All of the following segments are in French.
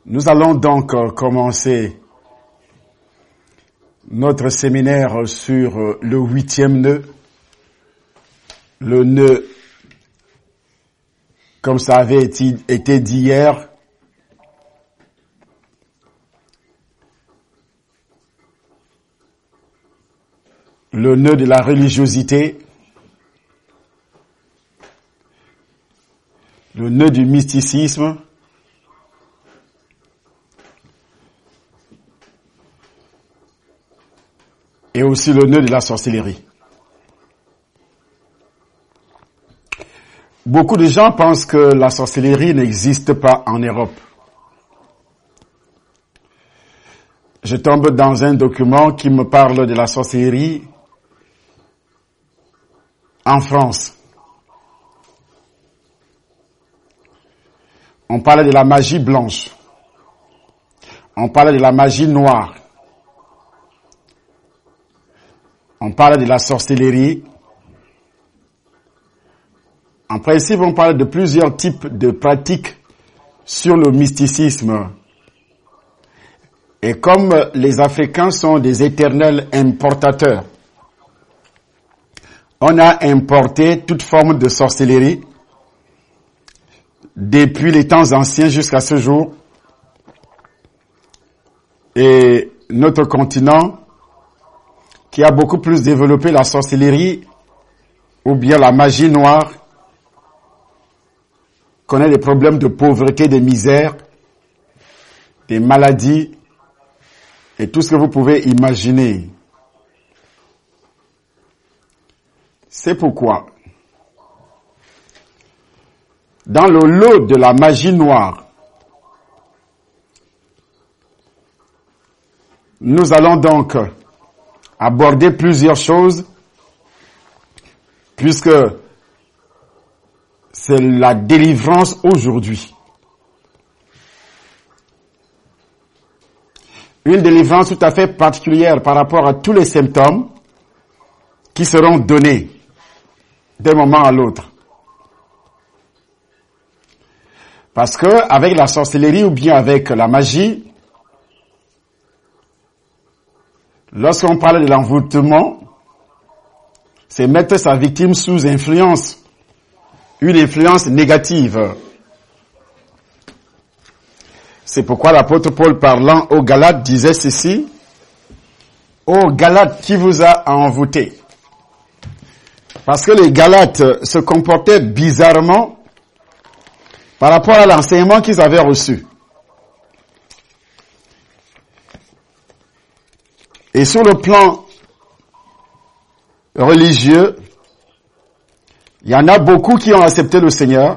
Nous allons donc commencer notre séminaire sur le 8e nœud. Le nœud, comme ça avait été dit hier, le nœud de la religiosité, le nœud du mysticisme, et aussi le nœud de la sorcellerie. Beaucoup de gens pensent que la sorcellerie n'existe pas en Europe. Je tombe dans un document qui me parle de la sorcellerie en France. On parle de la magie blanche. On parle de la magie noire. On parle de la sorcellerie. En principe, on parle de plusieurs types de pratiques sur le mysticisme. Et comme les Africains sont des éternels importateurs, on a importé toute forme de sorcellerie depuis les temps anciens jusqu'à ce jour. Et notre continent, qui a beaucoup plus développé la sorcellerie ou bien la magie noire, connaît des problèmes de pauvreté, de misère, des maladies et tout ce que vous pouvez imaginer. C'est pourquoi, dans le lot de la magie noire, nous allons donc aborder plusieurs choses, puisque c'est la délivrance aujourd'hui. Une délivrance tout à fait particulière par rapport à tous les symptômes qui seront donnés d'un moment à l'autre. Parce que avec la sorcellerie ou bien avec la magie, lorsqu'on parle de l'envoûtement, c'est mettre sa victime sous influence, une influence négative. C'est pourquoi l'apôtre Paul, parlant aux Galates, disait ceci: « Ô Galates, qui vous a envoûté ?» Parce que les Galates se comportaient bizarrement par rapport à l'enseignement qu'ils avaient reçu. Et sur le plan religieux, il y en a beaucoup qui ont accepté le Seigneur,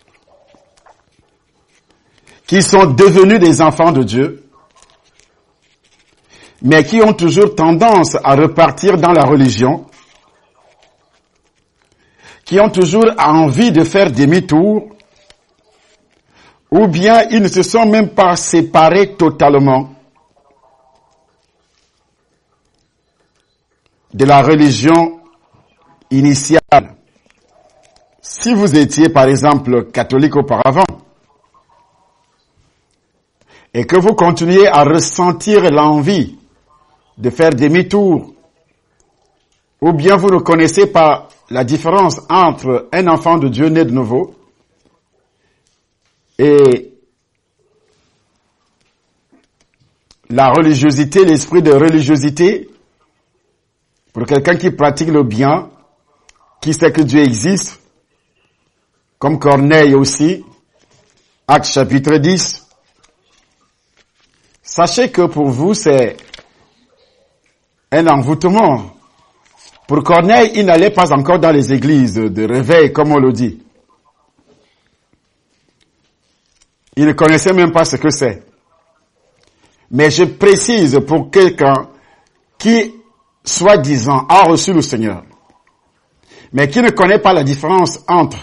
qui sont devenus des enfants de Dieu, mais qui ont toujours tendance à repartir dans la religion, qui ont toujours envie de faire demi-tour, ou bien ils ne se sont même pas séparés totalement de la religion initiale. Si vous étiez, par exemple, catholique auparavant, et que vous continuez à ressentir l'envie de faire demi-tour, ou bien vous ne connaissez pas la différence entre un enfant de Dieu né de nouveau et la religiosité, l'esprit de religiosité, pour quelqu'un qui pratique le bien, qui sait que Dieu existe, comme Corneille aussi, Actes chapitre 10, sachez que pour vous c'est un envoûtement. Pour Corneille, il n'allait pas encore dans les églises de réveil, comme on le dit. Il ne connaissait même pas ce que c'est. Mais je précise pour quelqu'un qui, soi-disant, a reçu le Seigneur, mais qui ne connaît pas la différence entre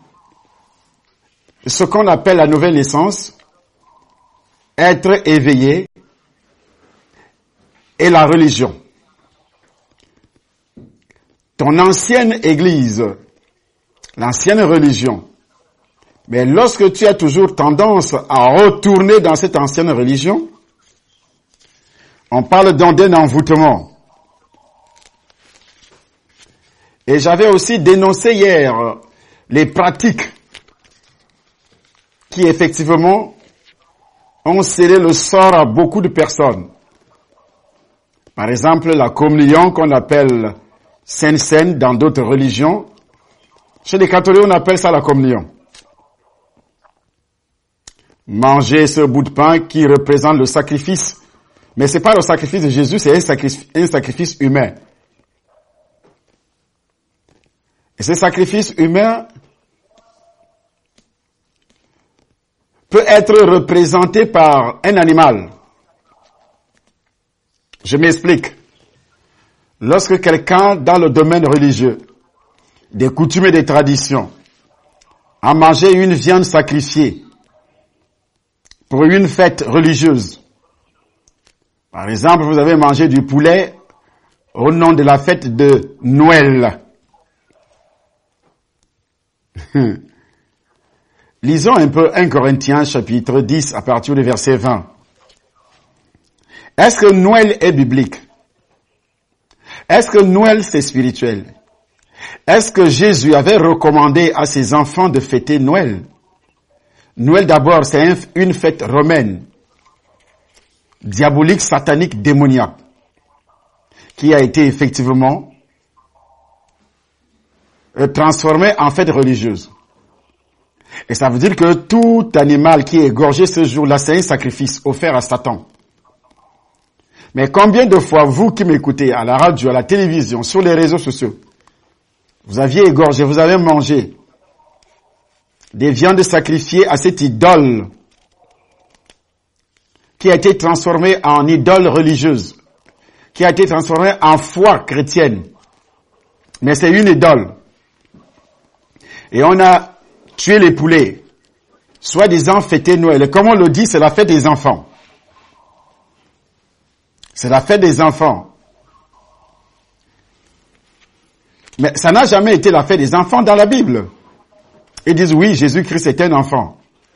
ce qu'on appelle la nouvelle naissance, être éveillé, et la religion. Ton ancienne église, l'ancienne religion, Mais lorsque tu as toujours tendance à retourner dans cette ancienne religion, on parle donc d'un envoûtement. Et j'avais aussi dénoncé hier les pratiques qui effectivement ont scellé le sort à beaucoup de personnes. Par exemple, la communion qu'on appelle Sainte Seine dans d'autres religions. Chez les catholiques, on appelle ça la communion. Manger ce bout de pain qui représente le sacrifice. Mais c'est pas le sacrifice de Jésus, c'est un sacrifice humain. Et ce sacrifice humain peut être représenté par un animal. Je m'explique. Lorsque quelqu'un, dans le domaine religieux, des coutumes et des traditions, a mangé une viande sacrifiée pour une fête religieuse, par exemple, vous avez mangé du poulet au nom de la fête de Noël. Lisons un peu 1 Corinthiens chapitre 10 à partir du verset 20. Est-ce que Noël est biblique? Est-ce que Noël c'est spirituel? Est-ce que Jésus avait recommandé à ses enfants de fêter Noël? Noël d'abord c'est une fête romaine, diabolique, satanique, démoniaque, qui a été effectivement transformée en fête religieuse. Et ça veut dire que tout animal qui est égorgé ce jour-là, c'est un sacrifice offert à Satan. Mais combien de fois, vous qui m'écoutez à la radio, à la télévision, sur les réseaux sociaux, vous aviez égorgé, vous avez mangé des viandes sacrifiées à cette idole qui a été transformée en idole religieuse, qui a été transformée en foi chrétienne. Mais c'est une idole. Et on a tué les poulets, soi-disant fêter Noël. Et comme on le dit, c'est la fête des enfants. C'est la fête des enfants. Mais ça n'a jamais été la fête des enfants dans la Bible. Ils disent oui, Jésus-Christ est un enfant.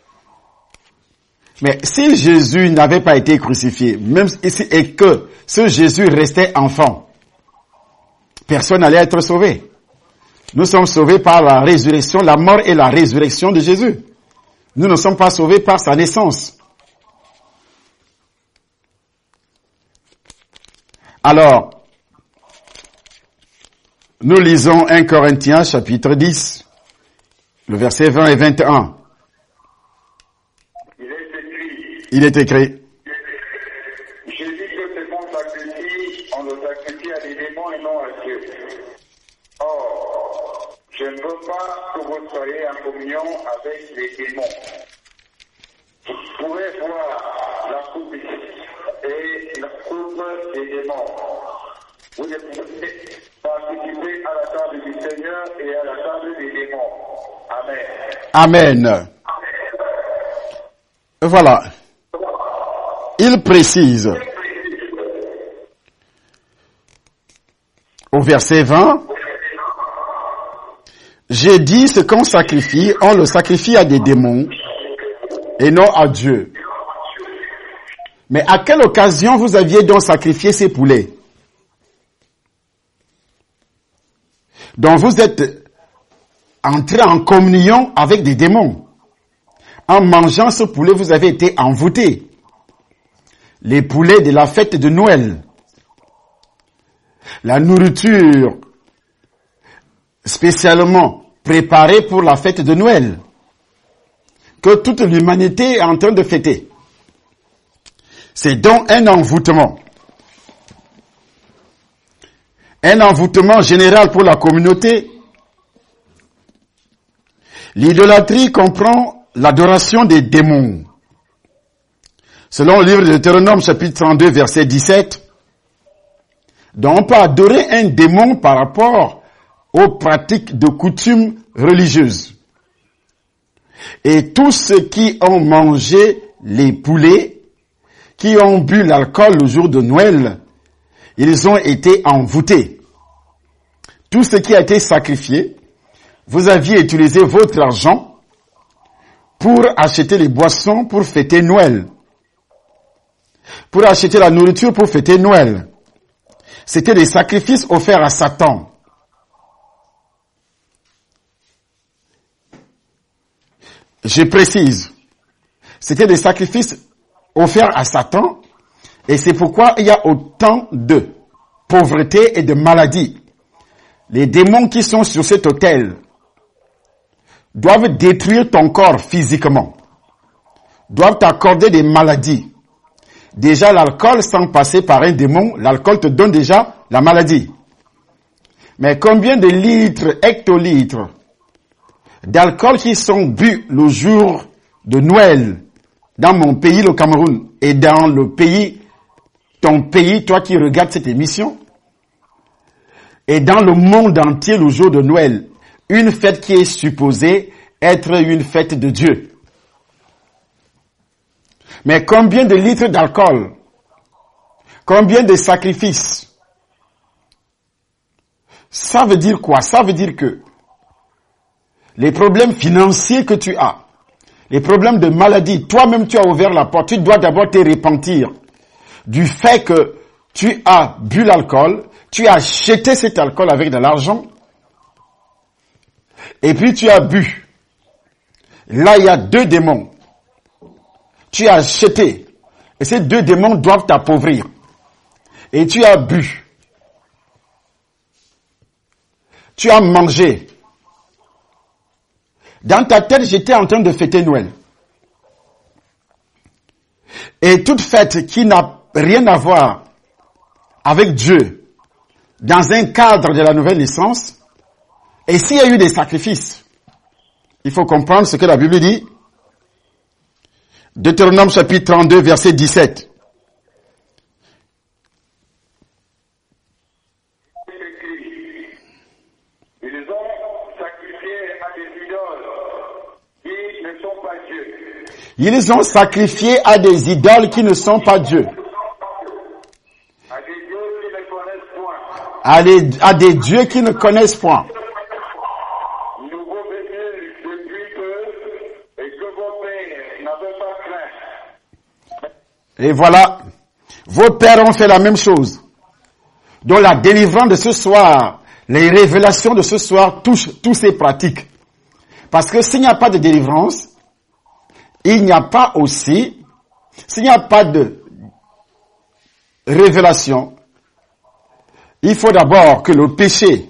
Mais si Jésus n'avait pas été crucifié, même ici, et que ce Jésus restait enfant, personne n'allait être sauvé. Nous sommes sauvés par la résurrection, la mort et la résurrection de Jésus. Nous ne sommes pas sauvés par sa naissance. Alors, nous lisons 1 Corinthiens chapitre 10, le verset 20 et 21. Il est écrit. J'ai dit que ce qu'on sacrifie, on le sacrifie à des démons et non à Dieu. Or, je ne veux pas que vous soyez en communion avec les démons. Vous pouvez voir la coupe et la coupe des démons. Vous devez participer à la table du Seigneur et à la table des démons. Amen. Amen. Voilà. Il précise au verset 20, j'ai dit ce qu'on sacrifie, on le sacrifie à des démons et non à Dieu. Mais à quelle occasion vous aviez donc sacrifié ces poulets? Donc vous êtes entré en communion avec des démons. En mangeant ce poulet, vous avez été envoûté. Les poulets de la fête de Noël. La nourriture spécialement préparée pour la fête de Noël. Que toute l'humanité est en train de fêter. C'est donc un envoûtement. Un envoûtement général pour la communauté. L'idolâtrie comprend l'adoration des démons. Selon le livre de Deutéronome, chapitre 32, verset 17, donc on peut adorer un démon par rapport aux pratiques de coutumes religieuses. Et tous ceux qui ont mangé les poulets, qui ont bu l'alcool le jour de Noël, ils ont été envoûtés. Tout ce qui a été sacrifié, vous aviez utilisé votre argent pour acheter les boissons pour fêter Noël, pour acheter la nourriture pour fêter Noël. C'était des sacrifices offerts à Satan. Je précise, c'était des sacrifices offerts à Satan, et c'est pourquoi il y a autant de pauvreté et de maladies. Les démons qui sont sur cet autel doivent détruire ton corps physiquement, doivent t'accorder des maladies. Déjà, l'alcool, sans passer par un démon, l'alcool te donne déjà la maladie. Mais combien de litres, hectolitres d'alcool qui sont bu le jour de Noël dans mon pays, le Cameroun, et dans le pays, ton pays, toi qui regardes cette émission, et dans le monde entier le jour de Noël, une fête qui est supposée être une fête de Dieu. Mais combien de litres d'alcool? Combien de sacrifices? Ça veut dire quoi? Ça veut dire que les problèmes financiers que tu as, les problèmes de maladie, toi-même tu as ouvert la porte, tu dois d'abord te repentir du fait que tu as bu l'alcool, tu as acheté cet alcool avec de l'argent, et puis tu as bu. Là, il y a deux démons. Tu as acheté, et ces deux démons doivent t'appauvrir. Et tu as bu. Tu as mangé. Dans ta tête, j'étais en train de fêter Noël. Et toute fête qui n'a rien à voir avec Dieu, dans un cadre de la nouvelle naissance, et s'il y a eu des sacrifices, il faut comprendre ce que la Bible dit. Deutéronome chapitre 32, verset 17. Ils ont sacrifié à des idoles qui ne sont pas Dieu. Ils ont sacrifié à des idoles qui ne sont pas Dieu. À des dieux qui ne connaissent point. À des dieux qui ne connaissent point. Nouveau venu depuis peu et que vos pères n'avaient pas craint. Et voilà, vos pères ont fait la même chose. Donc la délivrance de ce soir, les révélations de ce soir touchent tous ces pratiques. Parce que s'il n'y a pas de délivrance, il n'y a pas aussi, s'il n'y a pas de révélation, il faut d'abord que le péché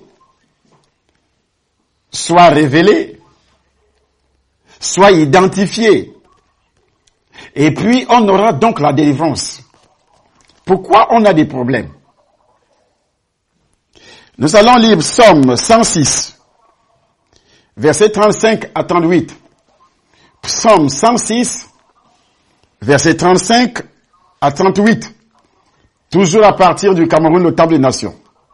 soit révélé, soit identifié. Et puis on aura donc la délivrance. Pourquoi on a des problèmes? Nous allons lire Psaume 106, versets 35 à 38. Psaume 106, versets 35 à 38. Toujours à partir du Cameroun, le Temple des Nations.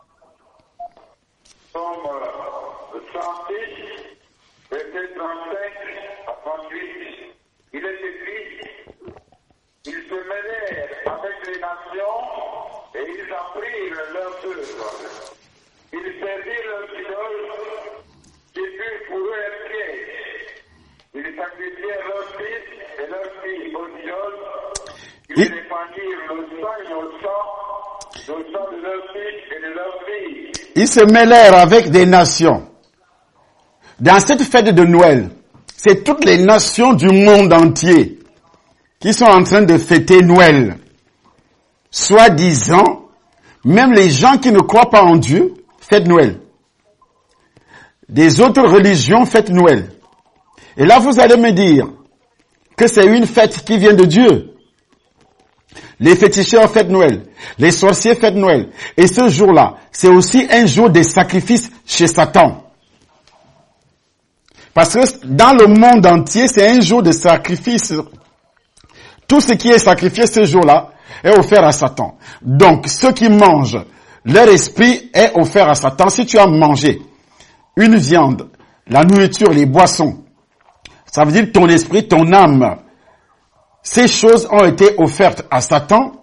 Psaume 106, verset 35 à 38. Il est écrit, ils se mêlèrent avec les nations et ils apprirent leurs œuvres. Ils servirent leurs idoles qui furent pour eux un piège. Ils sacrifièrent leurs fils et leurs filles aux idoles. Ils répandirent le sang de leurs fils et de leurs filles. Ils se mêlèrent avec des nations. Dans cette fête de Noël, c'est toutes les nations du monde entier qui sont en train de fêter Noël. Soi-disant, même les gens qui ne croient pas en Dieu fêtent Noël. Des autres religions fêtent Noël. Et là, vous allez me dire que c'est une fête qui vient de Dieu. Les féticheurs fêtent Noël. Les sorciers fêtent Noël. Et ce jour-là, c'est aussi un jour de sacrifice chez Satan. Parce que dans le monde entier, c'est un jour de sacrifice. Tout ce qui est sacrifié ce jour-là est offert à Satan. Donc, ceux qui mangent, leur esprit est offert à Satan. Si tu as mangé une viande, la nourriture, les boissons, ça veut dire ton esprit, ton âme, ces choses ont été offertes à Satan.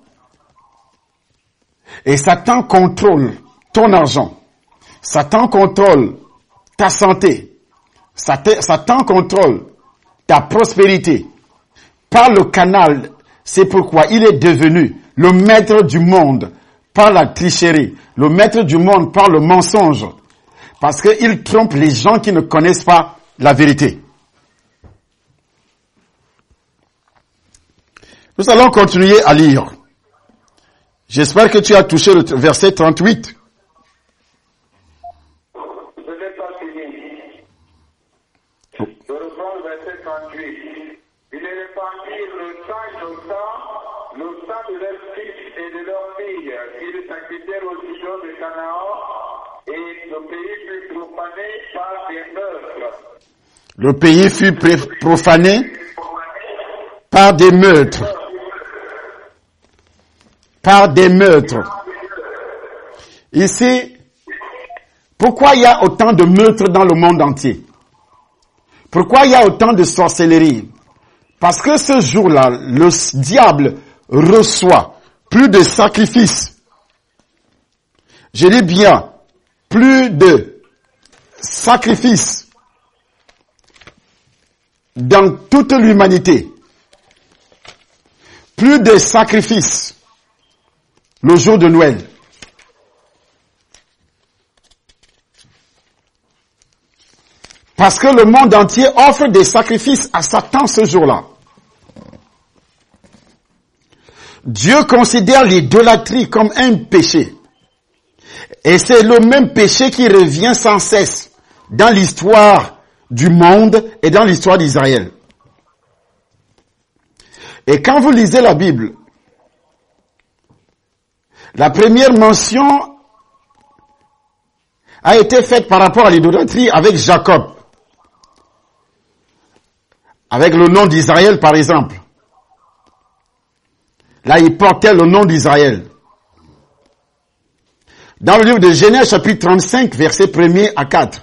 Et Satan contrôle ton argent. Satan contrôle ta santé. Satan contrôle ta prospérité par le canal. C'est pourquoi il est devenu le maître du monde par la tricherie, le maître du monde par le mensonge, parce qu'il trompe les gens qui ne connaissent pas la vérité. Nous allons continuer à lire. J'espère que tu as touché le verset 38. Je n'ai pas fini. Je reprends le verset 38. Il est répandu le sang de leurs fils et de leurs filles, qui les sacrifièrent aux idoles de Canaan, et le pays fut profané par des meurtres. Le pays fut profané par des meurtres. Par des meurtres. Ici, pourquoi il y a autant de meurtres dans le monde entier? Pourquoi il y a autant de sorcellerie? Parce que ce jour-là, le diable reçoit plus de sacrifices. Je dis bien, plus de sacrifices dans toute l'humanité. Plus de sacrifices le jour de Noël. Parce que le monde entier offre des sacrifices à Satan ce jour-là. Dieu considère l'idolâtrie comme un péché. Et c'est le même péché qui revient sans cesse dans l'histoire du monde et dans l'histoire d'Israël. Et quand vous lisez la Bible, la première mention a été faite par rapport à l'idolâtrie avec Jacob. Avec le nom d'Israël, par exemple. Là, il portait le nom d'Israël. Dans le livre de Genèse, chapitre 35, versets 1er à 4.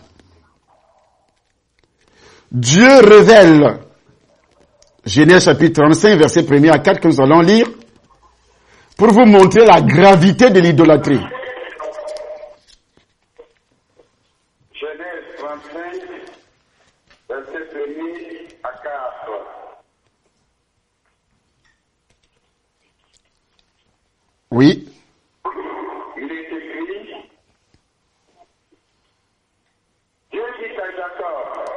Dieu révèle, Genèse chapitre 35, versets 1er à 4, que nous allons lire, pour vous montrer la gravité de l'idolâtrie. Genèse 35, verset 1er à 4. Oui. Il est écrit, Dieu dit à Jacob,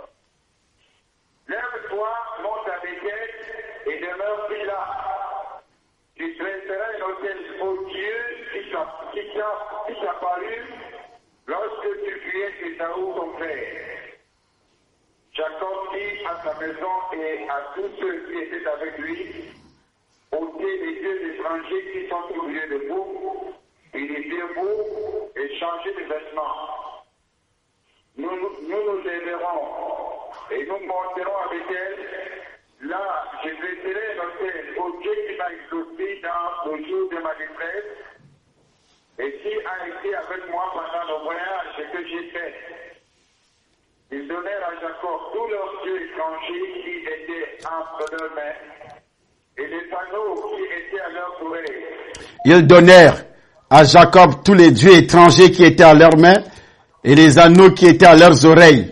lève-toi, monte à Béthel et demeure là. Tu dresseras un autel au Dieu qui t'apparut lorsque tu fuyais Ésaü ton frère. Jacob dit à sa maison et à tous ceux qui étaient avec lui, ôtez les dieux étrangers qui sont au milieu de vous, unissez-vous et changez de vêtements. Nous nous élèverons et nous monterons avec elle. Là, je dresserai un autel au Dieu qui m'a exaucé dans le jour de ma détresse et qui a été avec moi pendant le voyage que j'ai fait. Ils donnèrent à Jacob tous leurs dieux étrangers qui étaient entre leurs mains et les panneaux qui étaient à leurs oreilles. Ils donnèrent à Jacob tous les dieux étrangers qui étaient à leurs mains et les anneaux qui étaient à leurs oreilles.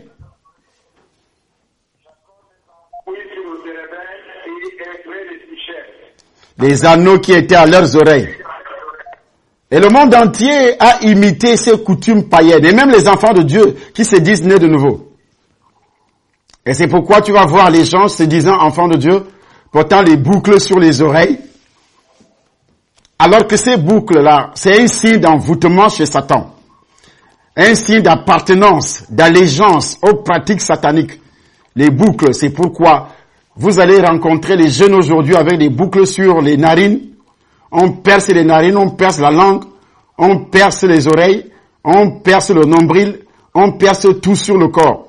Les anneaux qui étaient à leurs oreilles. Et le monde entier a imité ces coutumes païennes. Et même les enfants de Dieu qui se disent nés de nouveau. Et c'est pourquoi tu vas voir les gens se disant enfants de Dieu, portant les boucles sur les oreilles. Alors que ces boucles-là, c'est un signe d'envoûtement chez Satan. Un signe d'appartenance, d'allégeance aux pratiques sataniques. Les boucles, c'est pourquoi vous allez rencontrer les jeunes aujourd'hui avec des boucles sur les narines. On perce les narines, on perce la langue, on perce les oreilles, on perce le nombril, on perce tout sur le corps.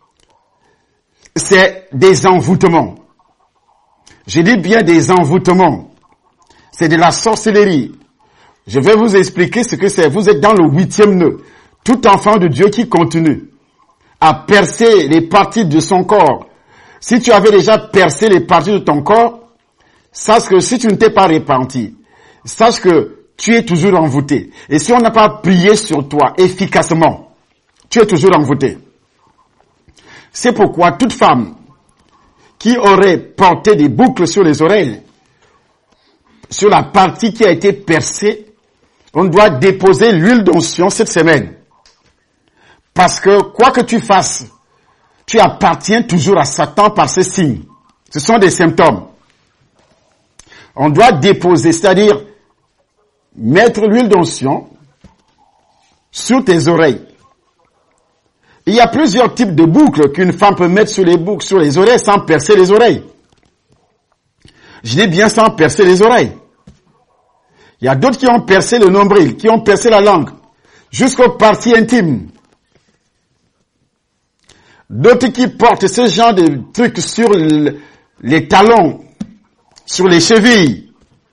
C'est des envoûtements. Je dis bien des envoûtements. C'est de la sorcellerie. Je vais vous expliquer ce que c'est. Vous êtes dans le 8e nœud. Tout enfant de Dieu qui continue à percer les parties de son corps. Si tu avais déjà percé les parties de ton corps, sache que si tu ne t'es pas repenti, sache que tu es toujours envoûté. Et si on n'a pas prié sur toi efficacement, tu es toujours envoûté. C'est pourquoi toute femme qui aurait porté des boucles sur les oreilles, sur la partie qui a été percée, on doit déposer l'huile d'onction cette semaine. Parce que quoi que tu fasses, tu appartiens toujours à Satan par ces signes. Ce sont des symptômes. On doit déposer, c'est-à-dire mettre l'huile d'onction sur tes oreilles. Il y a plusieurs types de boucles qu'une femme peut mettre sur les oreilles sans percer les oreilles. Je dis bien sans percer les oreilles. Il y a d'autres qui ont percé le nombril, qui ont percé la langue, jusqu'aux parties intimes. D'autres qui portent ce genre de trucs sur les talons, sur les chevilles.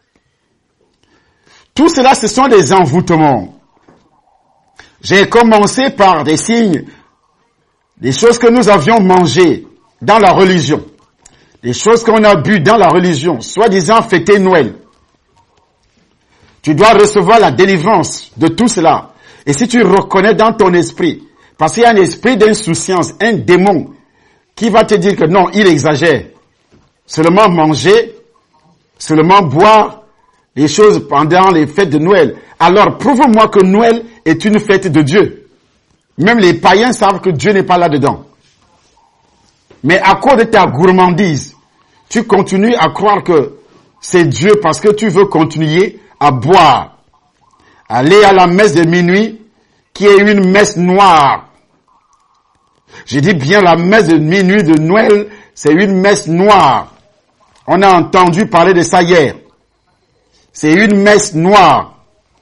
Tout cela, ce sont des envoûtements. J'ai commencé par des signes, des choses que nous avions mangées dans la religion, des choses qu'on a bu dans la religion, soi-disant fêter Noël. Tu dois recevoir la délivrance de tout cela. Et si tu reconnais dans ton esprit, parce qu'il y a un esprit d'insouciance, un démon, qui va te dire que non, il exagère. Seulement manger, seulement boire les choses pendant les fêtes de Noël. Alors, prouve-moi que Noël est une fête de Dieu. Même les païens savent que Dieu n'est pas là-dedans. Mais à cause de ta gourmandise, tu continues à croire que c'est Dieu parce que tu veux continuer à boire. Aller à la messe de minuit, qui est une messe noire. J'ai dit bien la messe de minuit de Noël, c'est une messe noire. On a entendu parler de ça hier. C'est une messe noire.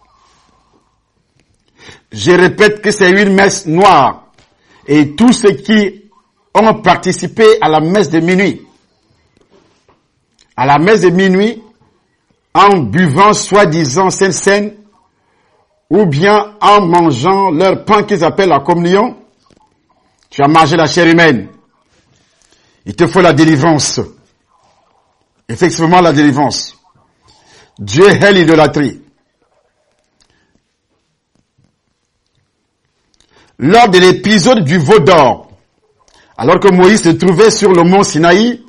Je répète que c'est une messe noire. Et tous ceux qui ont participé à la messe de minuit, en buvant soi-disant Sainte Seine, ou bien en mangeant leur pain qu'ils appellent la communion, tu as mangé la chair humaine. Il te faut la délivrance. Effectivement, la délivrance. Dieu hait l'idolâtrie. Lors de l'épisode du veau d'or, alors que Moïse se trouvait sur le mont Sinaï,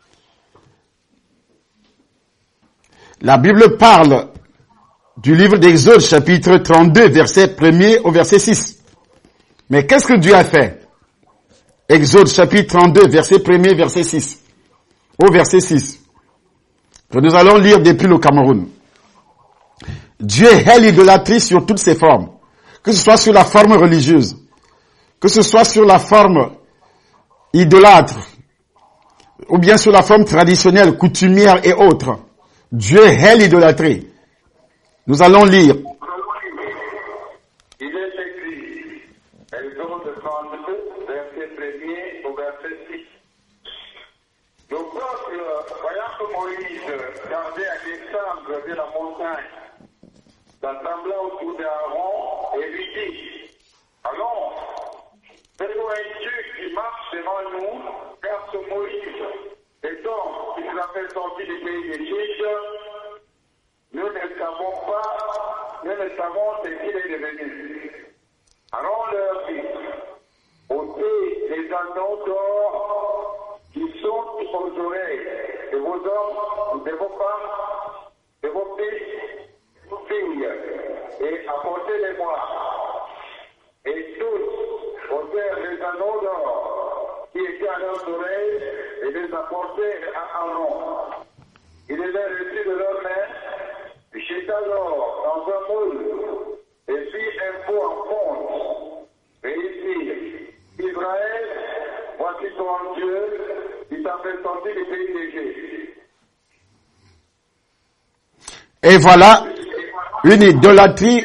la Bible parle du livre d'Exode, chapitre 32, verset 1er au verset 6. Mais qu'est-ce que Dieu a fait? Exode, chapitre 32, verset 1er, verset 6. Au verset 6. Que nous allons lire depuis le Cameroun. Dieu hait l'idolâtrie sur toutes ses formes. Que ce soit sur la forme religieuse, que ce soit sur la forme idolâtre, ou bien sur la forme traditionnelle, coutumière et autres. Dieu hait l'idolâtrie. Nous allons lire. Il est écrit, Exode 32, verset 1er au verset 6. Le peuple, voyant que Moïse tardait à descendre de la montagne, s'assembla autour d'Aaron et lui dit, allons, fais-nous un Dieu qui marche devant nous, car ce Moïse, cet homme qui nous a fait sortir du pays d'Égypte, nous ne savons ce qu'il est devenu. Aaron leur dit, ôtez les anneaux d'or qui sont aux oreilles de vos hommes, de vos femmes, de vos fils, de vos filles, et apportez-les-moi. Et tous ôtèrent les anneaux d'or qui étaient à leurs oreilles et les apportèrent à Aaron. Il les a reçus de leurs mains, puis jeta l'or dans un moule, et fit un pot en fonte. Et il dit, Israël, voici ton Dieu, qui t'a fait sortir du pays d'Égypte. Et voilà une idolâtrie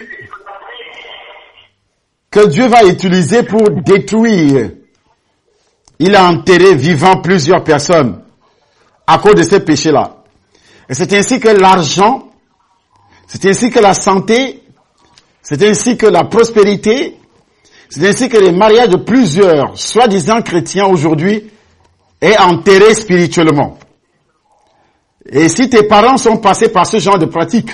que Dieu va utiliser pour détruire. Il a enterré vivant plusieurs personnes à cause de ces péchés-là. Et c'est ainsi que l'argent, c'est ainsi que la santé, c'est ainsi que la prospérité, c'est ainsi que les mariages de plusieurs soi-disant chrétiens aujourd'hui est enterré spirituellement. Et si tes parents sont passés par ce genre de pratique,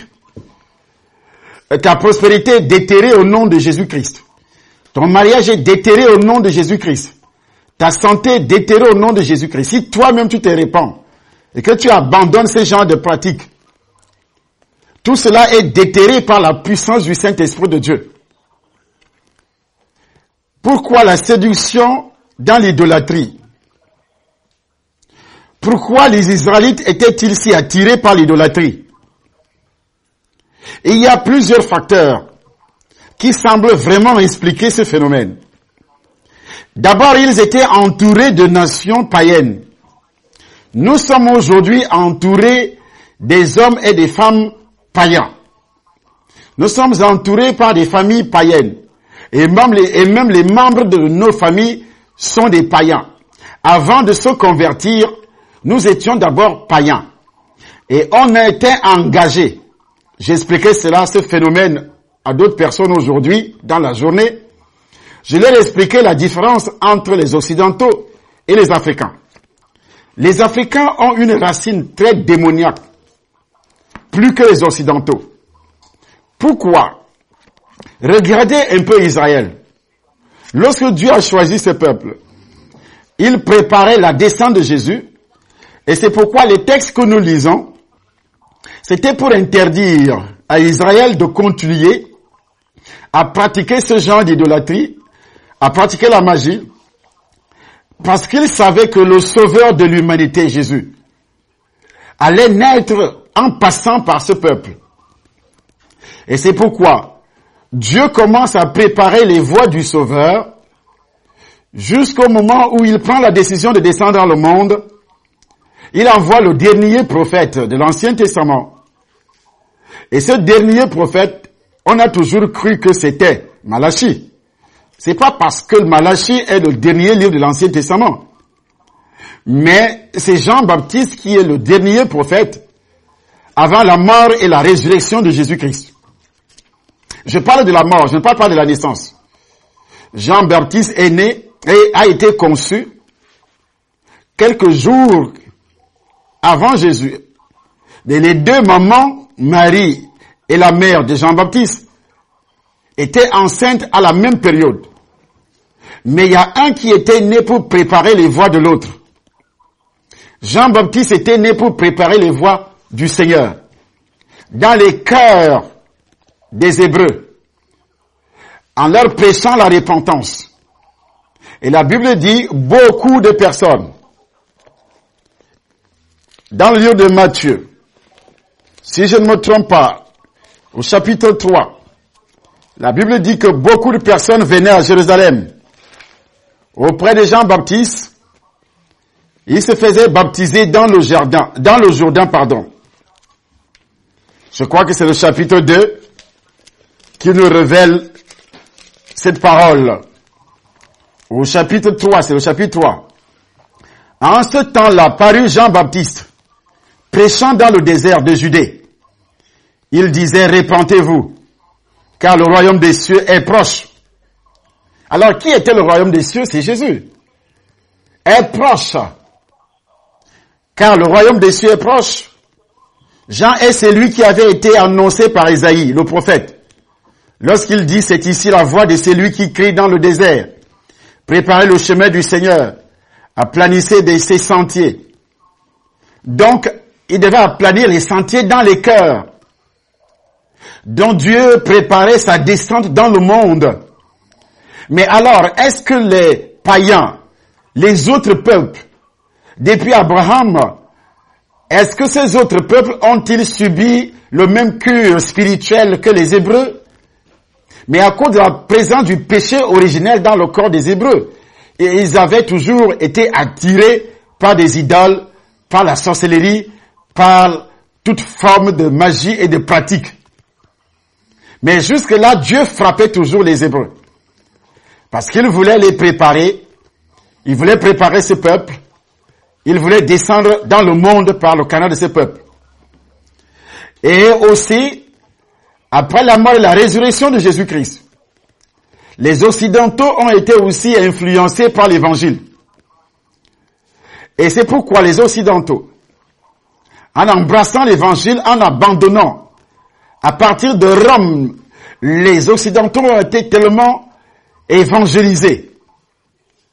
ta prospérité est déterrée au nom de Jésus-Christ. Ton mariage est déterré au nom de Jésus-Christ. ta santé est déterrée au nom de Jésus-Christ. Si toi-même tu te répands et que tu abandonnes ce genre de pratiques, tout cela est déterré par la puissance du Saint-Esprit de Dieu. Pourquoi la séduction dans l'idolâtrie? Pourquoi les Israélites étaient-ils si attirés par l'idolâtrie? Il y a plusieurs facteurs qui semblent vraiment expliquer ce phénomène. D'abord, ils étaient entourés de nations païennes. Nous sommes aujourd'hui entourés des hommes et des femmes païens. Nous sommes entourés par des familles païennes. Et même les membres de nos familles sont des païens. Avant de se convertir, nous étions d'abord païens. Et on était engagés. J'expliquais cela, ce phénomène, à d'autres personnes aujourd'hui, dans la journée. Je leur ai expliqué la différence entre les Occidentaux et les Africains. Les Africains ont une racine très démoniaque, plus que les Occidentaux. Pourquoi? Regardez un peu Israël. Lorsque Dieu a choisi ce peuple, il préparait la descente de Jésus, et c'est pourquoi les textes que nous lisons, c'était pour interdire à Israël de continuer à pratiquer ce genre d'idolâtrie, à pratiquer la magie, parce qu'il savait que le sauveur de l'humanité, Jésus, allait naître en passant par ce peuple. Et c'est pourquoi Dieu commence à préparer les voies du sauveur jusqu'au moment où il prend la décision de descendre dans le monde. Il envoie le dernier prophète de l'Ancien Testament. Et ce dernier prophète, on a toujours cru que c'était Malachie. C'est pas parce que Malachie est le dernier livre de l'Ancien Testament. Mais c'est Jean-Baptiste qui est le dernier prophète avant la mort et la résurrection de Jésus-Christ. Je parle de la mort, je ne parle pas de la naissance. Jean-Baptiste est né et a été conçu quelques jours avant Jésus. Et les deux mamans, Marie et la mère de Jean-Baptiste, étaient enceintes à la même période. Mais il y a un qui était né pour préparer les voies de l'autre. Jean-Baptiste était né pour préparer les voies du Seigneur dans les cœurs des Hébreux, en leur prêchant la repentance. Et la Bible dit, beaucoup de personnes, dans le livre de Matthieu, si je ne me trompe pas, au chapitre 3, la Bible dit que beaucoup de personnes venaient à Jérusalem auprès de Jean-Baptiste. Ils se faisaient baptiser dans le Jourdain. Je crois que c'est le chapitre 2 qui nous révèle cette parole. Au chapitre 3, c'est le chapitre 3. En ce temps-là, parut Jean-Baptiste, prêchant dans le désert de Judée. Il disait, repentez-vous, car le royaume des cieux est proche. Alors, qui était le royaume des cieux? C'est Jésus. Est proche. Car le royaume des cieux est proche. Jean est celui qui avait été annoncé par Isaïe, le prophète. Lorsqu'il dit, c'est ici la voix de celui qui crie dans le désert. Préparez le chemin du Seigneur. Aplanissez ses sentiers. Donc, il devait aplanir les sentiers dans les cœurs. Donc Dieu préparait sa descente dans le monde. Mais alors, est-ce que les païens, les autres peuples, depuis Abraham, est-ce que ces autres peuples ont-ils subi le même cure spirituel que les Hébreux? Mais à cause de la présence du péché originel dans le corps des Hébreux, et ils avaient toujours été attirés par des idoles, par la sorcellerie, par toute forme de magie et de pratique. Mais jusque-là, Dieu frappait toujours les Hébreux. Parce qu'il voulait les préparer, il voulait préparer ce peuple, il voulait descendre dans le monde par le canal de ce peuple. Et aussi, après la mort et la résurrection de Jésus-Christ, les Occidentaux ont été aussi influencés par l'Évangile. Et c'est pourquoi les Occidentaux, en embrassant l'Évangile, en abandonnant, à partir de Rome, les Occidentaux ont été tellement évangélisés.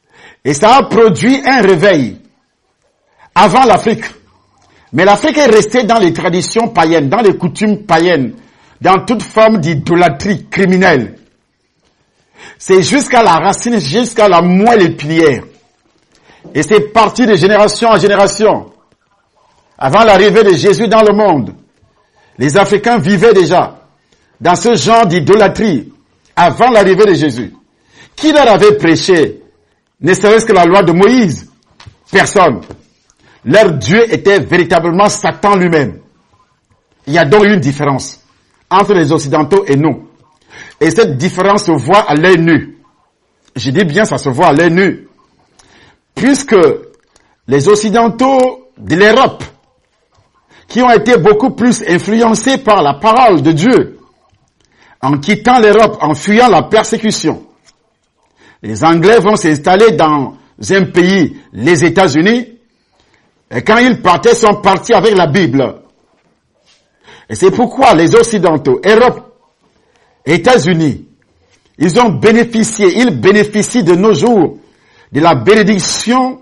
Et ça a produit un réveil avant l'Afrique. Mais l'Afrique est restée dans les traditions païennes, dans les coutumes païennes, dans toute forme d'idolâtrie criminelle. C'est jusqu'à la racine, jusqu'à la moelle épinière. Et c'est parti de génération en génération. Avant l'arrivée de Jésus dans le monde, les Africains vivaient déjà dans ce genre d'idolâtrie avant l'arrivée de Jésus. Qui leur avait prêché, ne serait-ce que la loi de Moïse? Personne. Leur Dieu était véritablement Satan lui-même. Il y a donc une différence entre les Occidentaux et nous. Et cette différence se voit à l'œil nu. Je dis bien, ça se voit à l'œil nu. Puisque les Occidentaux de l'Europe, qui ont été beaucoup plus influencés par la parole de Dieu, en quittant l'Europe, en fuyant la persécution, les Anglais vont s'installer dans un pays, les États-Unis, et quand ils partaient, ils sont partis avec la Bible. Et c'est pourquoi les Occidentaux, Europe, États-Unis, ils bénéficient de nos jours de la bénédiction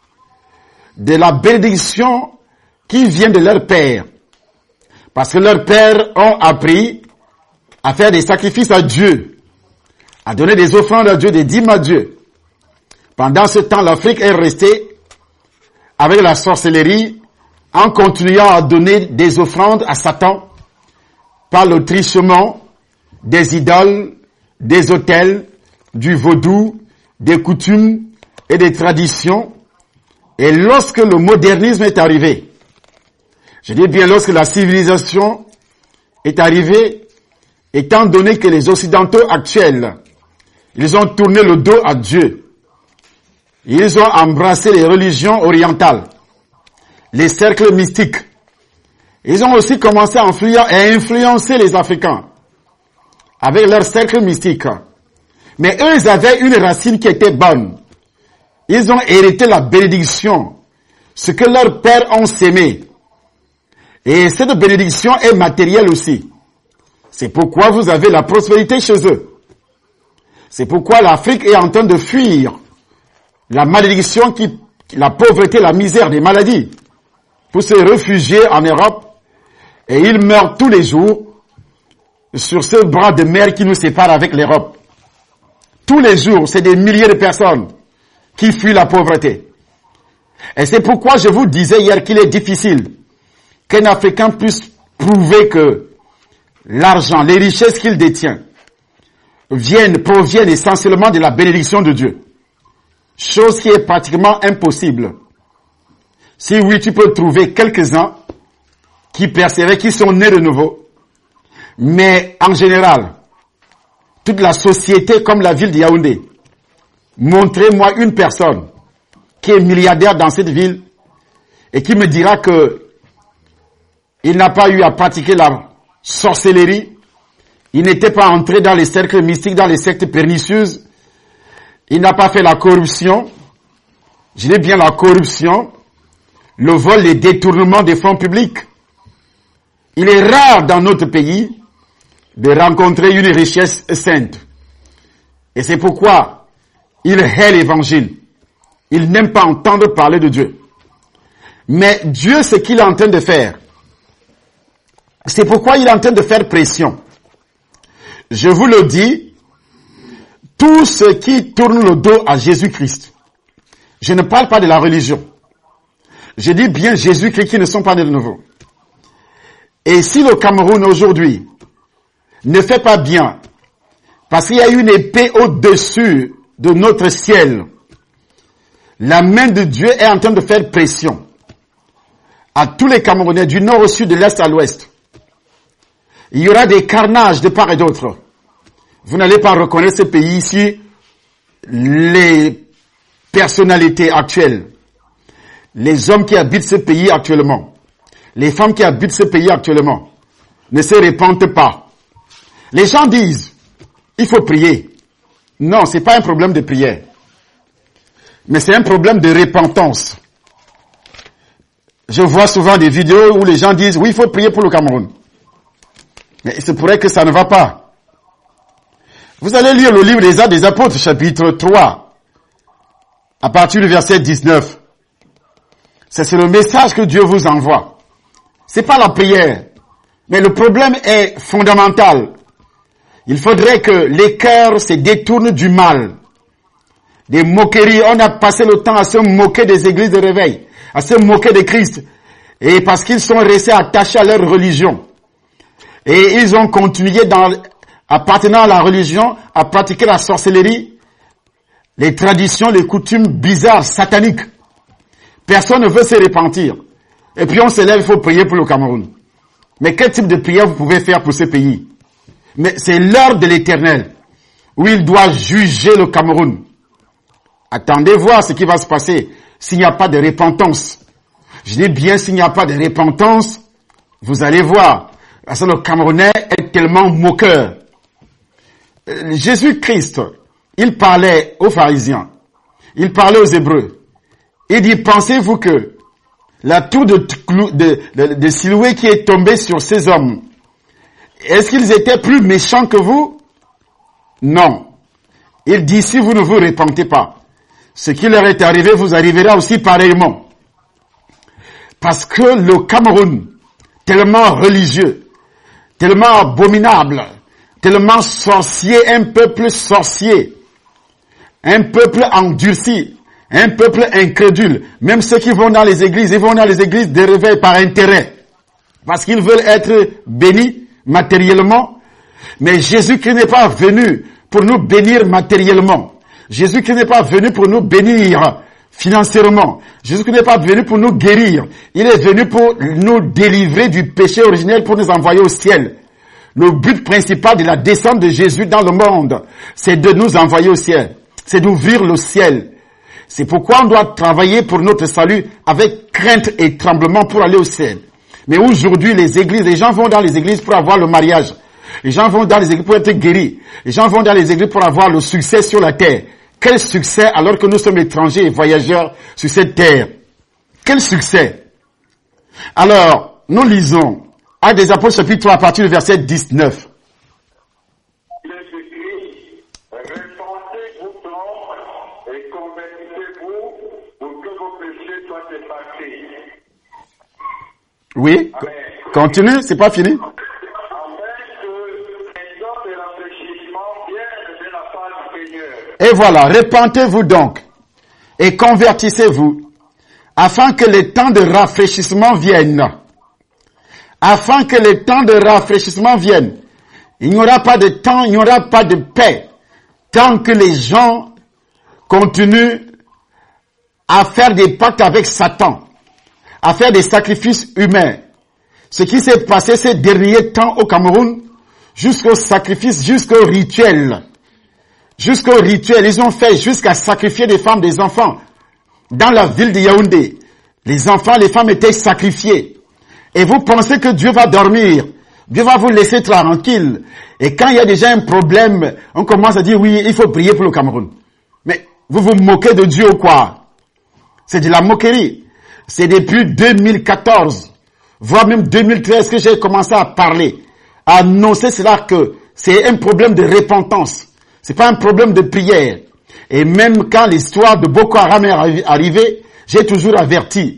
qui vient de leur père. Parce que leurs pères ont appris à faire des sacrifices à Dieu, à donner des offrandes à Dieu, des dîmes à Dieu. Pendant ce temps, l'Afrique est restée avec la sorcellerie, en continuant à donner des offrandes à Satan par le trichement des idoles, des autels, du vaudou, des coutumes et des traditions. Et lorsque le modernisme est arrivé, je dis bien lorsque la civilisation est arrivée, étant donné que les Occidentaux actuels, ils ont tourné le dos à Dieu, ils ont embrassé les religions orientales, les cercles mystiques. Ils ont aussi commencé à influencer les Africains avec leurs cercles mystiques. Mais eux, ils avaient une racine qui était bonne. Ils ont hérité la bénédiction, ce que leurs pères ont sémé. Et cette bénédiction est matérielle aussi. C'est pourquoi vous avez la prospérité chez eux. C'est pourquoi l'Afrique est en train de fuir la malédiction, la pauvreté, la misère, des maladies, pour se réfugier en Europe. Et ils meurent tous les jours sur ce bras de mer qui nous sépare avec l'Europe. Tous les jours, c'est des milliers de personnes qui fuient la pauvreté. Et c'est pourquoi je vous disais hier qu'il est difficile qu'un Africain puisse prouver que l'argent, les richesses qu'il détient, proviennent essentiellement de la bénédiction de Dieu. Chose qui est pratiquement impossible. Si oui, tu peux trouver quelques-uns qui persévèrent, qui sont nés de nouveau. Mais en général, toute la société comme la ville de Yaoundé, montrez-moi une personne qui est milliardaire dans cette ville et qui me dira que il n'a pas eu à pratiquer la sorcellerie, il n'était pas entré dans les cercles mystiques, dans les sectes pernicieuses, il n'a pas fait la corruption, je dis bien la corruption, le vol, les détournements des fonds publics. Il est rare dans notre pays de rencontrer une richesse sainte. Et c'est pourquoi il hait l'évangile. Il n'aime pas entendre parler de Dieu. Mais Dieu, ce qu'il est en train de faire, c'est pourquoi il est en train de faire pression. Je vous le dis, tous ceux qui tournent le dos à Jésus-Christ, je ne parle pas de la religion. Je dis bien Jésus-Christ qui ne sont pas de nouveau. Et si le Cameroun aujourd'hui ne fait pas bien, parce qu'il y a une épée au-dessus de notre ciel, la main de Dieu est en train de faire pression à tous les Camerounais du nord au sud, de l'est à l'ouest. Il y aura des carnages de part et d'autre. Vous n'allez pas reconnaître ce pays ici, les personnalités actuelles, les hommes qui habitent ce pays actuellement, les femmes qui habitent ce pays actuellement, ne se répandent pas. Les gens disent, il faut prier. Non, c'est pas un problème de prière. Mais c'est un problème de repentance. Je vois souvent des vidéos où les gens disent, oui, il faut prier pour le Cameroun. Mais il se pourrait que ça ne va pas. Vous allez lire le livre des Actes des Apôtres, chapitre 3. à partir du verset 19. C'est le message que Dieu vous envoie. C'est pas la prière. Mais le problème est fondamental. Il faudrait que les cœurs se détournent du mal. Des moqueries. On a passé le temps à se moquer des églises de réveil, à se moquer de Christ. Et parce qu'ils sont restés attachés à leur religion. Et ils ont continué appartenant à la religion, à pratiquer la sorcellerie, les traditions, les coutumes bizarres, sataniques. Personne ne veut se repentir. Et puis on se lève, il faut prier pour le Cameroun. Mais quel type de prière vous pouvez faire pour ce pays? Mais c'est l'heure de l'Éternel, où il doit juger le Cameroun. Attendez voir ce qui va se passer s'il n'y a pas de repentance. Je dis bien s'il n'y a pas de repentance, vous allez voir. Parce que le Camerounais est tellement moqueur. Jésus-Christ, il parlait aux pharisiens, il parlait aux Hébreux. Il dit, pensez-vous que la tour de Siloué qui est tombée sur ces hommes, est-ce qu'ils étaient plus méchants que vous? Non. Il dit, si vous ne vous repentez pas, ce qui leur est arrivé vous arrivera aussi pareillement. Parce que le Cameroun, tellement religieux, tellement abominable, tellement sorcier, un peuple sorcier, un peuple endurci, un peuple incrédule. Même ceux qui vont dans les églises, ils vont dans les églises de réveil par intérêt. Parce qu'ils veulent être bénis matériellement. Mais Jésus-Christ n'est pas venu pour nous bénir matériellement. Jésus-Christ n'est pas venu pour nous bénir financièrement. Jésus-Christ n'est pas venu pour nous guérir. Il est venu pour nous délivrer du péché originel, pour nous envoyer au ciel. Le but principal de la descente de Jésus dans le monde, c'est de nous envoyer au ciel. C'est d'ouvrir le ciel. C'est pourquoi on doit travailler pour notre salut avec crainte et tremblement pour aller au ciel. Mais aujourd'hui, les gens vont dans les églises pour avoir le mariage. Les gens vont dans les églises pour être guéris. Les gens vont dans les églises pour avoir le succès sur la terre. Quel succès alors que nous sommes étrangers et voyageurs sur cette terre? Quel succès? Alors, nous lisons Actes des Apôtres chapitre 3 à partir du verset 19. Il est écrit, répandez-vous donc et convertissez-vous pour que vos péchés soient effacés. Oui, continue, c'est pas fini. Afin que les dons de rafraîchissement viennent de la part du Seigneur. Et voilà, repentez-vous donc et convertissez-vous afin que les temps de rafraîchissement viennent. Afin que les temps de rafraîchissement viennent. Il n'y aura pas de temps, il n'y aura pas de paix tant que les gens continuent à faire des pactes avec Satan, à faire des sacrifices humains. Ce qui s'est passé ces derniers temps au Cameroun, jusqu'au sacrifice, jusqu'au rituel. Jusqu'au rituel, ils ont fait jusqu'à sacrifier des femmes, des enfants. Dans la ville de Yaoundé, les enfants, les femmes étaient sacrifiés. Et vous pensez que Dieu va dormir. Dieu va vous laisser tranquille. Et quand il y a déjà un problème, on commence à dire oui, il faut prier pour le Cameroun. Mais vous vous moquez de Dieu ou quoi? C'est de la moquerie. C'est depuis 2014, voire même 2013 que j'ai commencé à parler, à annoncer cela que c'est un problème de repentance. C'est pas un problème de prière. Et même quand l'histoire de Boko Haram est arrivée, j'ai toujours averti.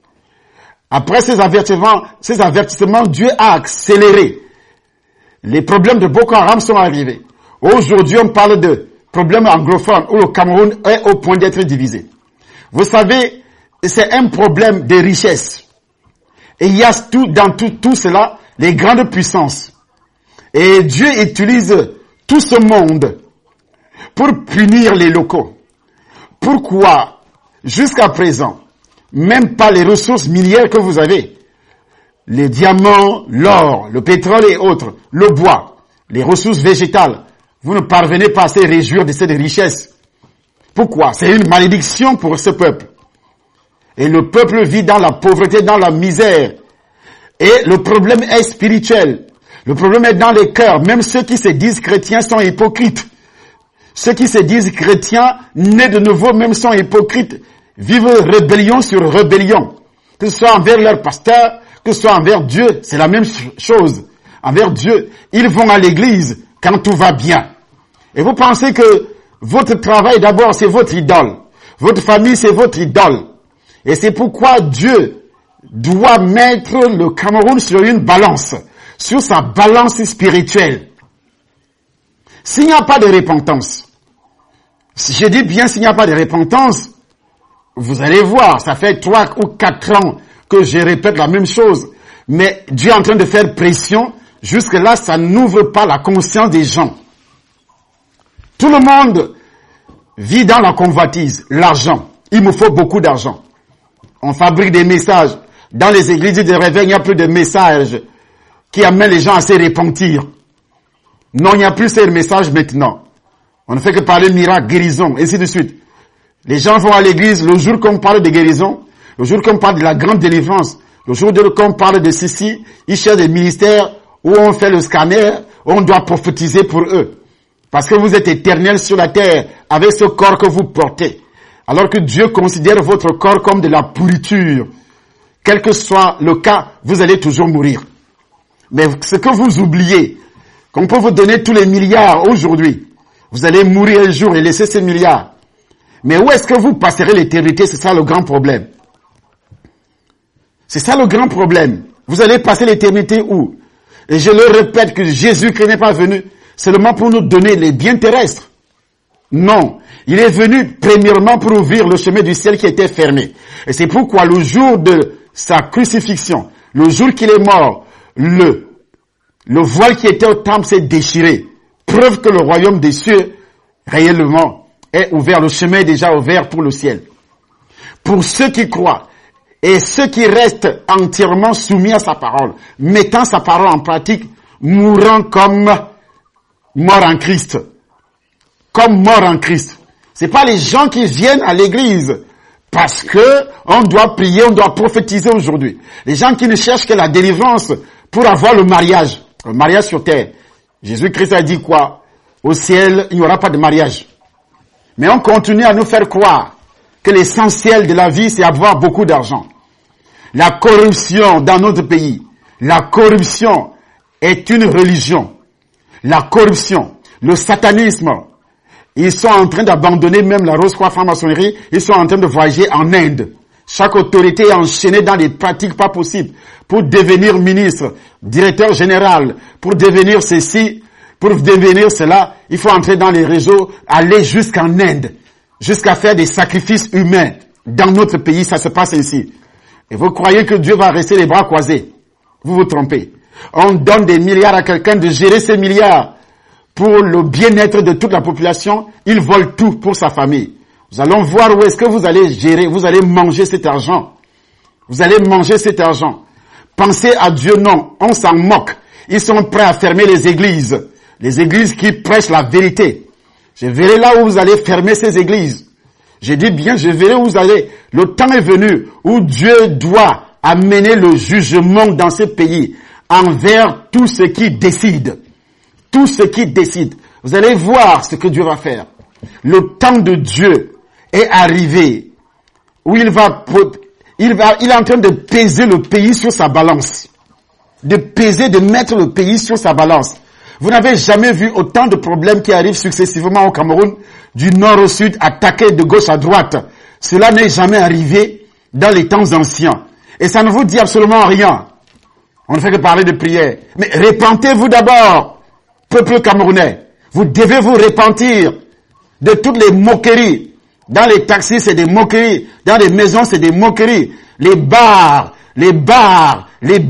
Après ces avertissements, Dieu a accéléré. Les problèmes de Boko Haram sont arrivés. Aujourd'hui, on parle de problèmes anglophones où le Cameroun est au point d'être divisé. Vous savez, c'est un problème de richesse. Et il y a dans tout cela, les grandes puissances. Et Dieu utilise tout ce monde pour punir les locaux. Pourquoi, jusqu'à présent, même pas les ressources minières que vous avez, les diamants, l'or, le pétrole et autres, le bois, les ressources végétales, vous ne parvenez pas à se réjouir de cette richesse. Pourquoi? C'est une malédiction pour ce peuple. Et le peuple vit dans la pauvreté, dans la misère. Et le problème est spirituel. Le problème est dans les cœurs. Même ceux qui se disent chrétiens sont hypocrites. Ceux qui se disent chrétiens, nés de nouveau, même sont hypocrites. Vivent rébellion sur rébellion. Que ce soit envers leur pasteur, que ce soit envers Dieu, c'est la même chose. Envers Dieu, ils vont à l'église quand tout va bien. Et vous pensez que votre travail d'abord, c'est votre idole. Votre famille, c'est votre idole. Et c'est pourquoi Dieu doit mettre le Cameroun sur une balance, sur sa balance spirituelle. S'il n'y a pas de repentance, je dis bien s'il n'y a pas de repentance, vous allez voir, ça fait 3 ou 4 ans que je répète la même chose, mais Dieu est en train de faire pression, jusque-là, ça n'ouvre pas la conscience des gens. Tout le monde vit dans la convoitise, l'argent. Il me faut beaucoup d'argent. On fabrique des messages. Dans les églises de réveil, il n'y a plus de messages qui amènent les gens à se repentir. Non, il n'y a plus ces messages maintenant. On ne fait que parler de miracles, guérison, et ainsi de suite. Les gens vont à l'église le jour qu'on parle de guérison, le jour qu'on parle de la grande délivrance, le jour qu'on parle de ceci, ils cherchent des ministères où on fait le scanner, où on doit prophétiser pour eux. Parce que vous êtes éternel sur la terre avec ce corps que vous portez. Alors que Dieu considère votre corps comme de la pourriture. Quel que soit le cas, vous allez toujours mourir. Mais ce que vous oubliez, qu'on peut vous donner tous les milliards aujourd'hui, vous allez mourir un jour et laisser ces milliards. Mais où est-ce que vous passerez l'éternité? C'est ça le grand problème. C'est ça le grand problème. Vous allez passer l'éternité où? Et je le répète que Jésus-Christ n'est pas venu seulement pour nous donner les biens terrestres. Non. Il est venu premièrement pour ouvrir le chemin du ciel qui était fermé. Et c'est pourquoi le jour de sa crucifixion, le jour qu'il est mort, le voile qui était au temple s'est déchiré. Preuve que le royaume des cieux, réellement, est ouvert. Le chemin est déjà ouvert pour le ciel. Pour ceux qui croient et ceux qui restent entièrement soumis à sa parole, mettant sa parole en pratique, mourant comme mort en Christ. Comme mort en Christ. C'est pas les gens qui viennent à l'église parce que on doit prier, on doit prophétiser aujourd'hui. Les gens qui ne cherchent que la délivrance pour avoir le mariage sur terre. Jésus-Christ a dit quoi? Au ciel, il n'y aura pas de mariage. Mais on continue à nous faire croire que l'essentiel de la vie, c'est avoir beaucoup d'argent. La corruption dans notre pays, la corruption est une religion. La corruption, le satanisme, ils sont en train d'abandonner même la rose-croix franc-maçonnerie, ils sont en train de voyager en Inde. Chaque autorité est enchaînée dans des pratiques pas possibles pour devenir ministre, directeur général, pour devenir ceci, pour devenir cela. Il faut entrer dans les réseaux, aller jusqu'en Inde, jusqu'à faire des sacrifices humains. Dans notre pays, ça se passe ainsi. Et vous croyez que Dieu va rester les bras croisés? Vous vous trompez. On donne des milliards à quelqu'un de gérer ces milliards pour le bien-être de toute la population. Il vole tout pour sa famille. Nous allons voir où est-ce que vous allez gérer, vous allez manger cet argent. Vous allez manger cet argent. Pensez à Dieu, non. On s'en moque. Ils sont prêts à fermer les églises qui prêchent la vérité. Je verrai là où vous allez fermer ces églises. Je dis bien, je verrai où vous allez. Le temps est venu où Dieu doit amener le jugement dans ce pays envers tous ceux qui décident. Tous ceux qui décident. Vous allez voir ce que Dieu va faire. Le temps de Dieu est arrivé où il est en train de peser le pays sur sa balance. De mettre le pays sur sa balance. Vous n'avez jamais vu autant de problèmes qui arrivent successivement au Cameroun, du nord au sud, attaqués de gauche à droite. Cela n'est jamais arrivé dans les temps anciens. Et ça ne vous dit absolument rien. On ne fait que parler de prière. Mais repentez-vous d'abord, peuple camerounais. Vous devez vous repentir de toutes les moqueries. Dans les taxis, c'est des moqueries. Dans les maisons, c'est des moqueries. Les bars, les boîtes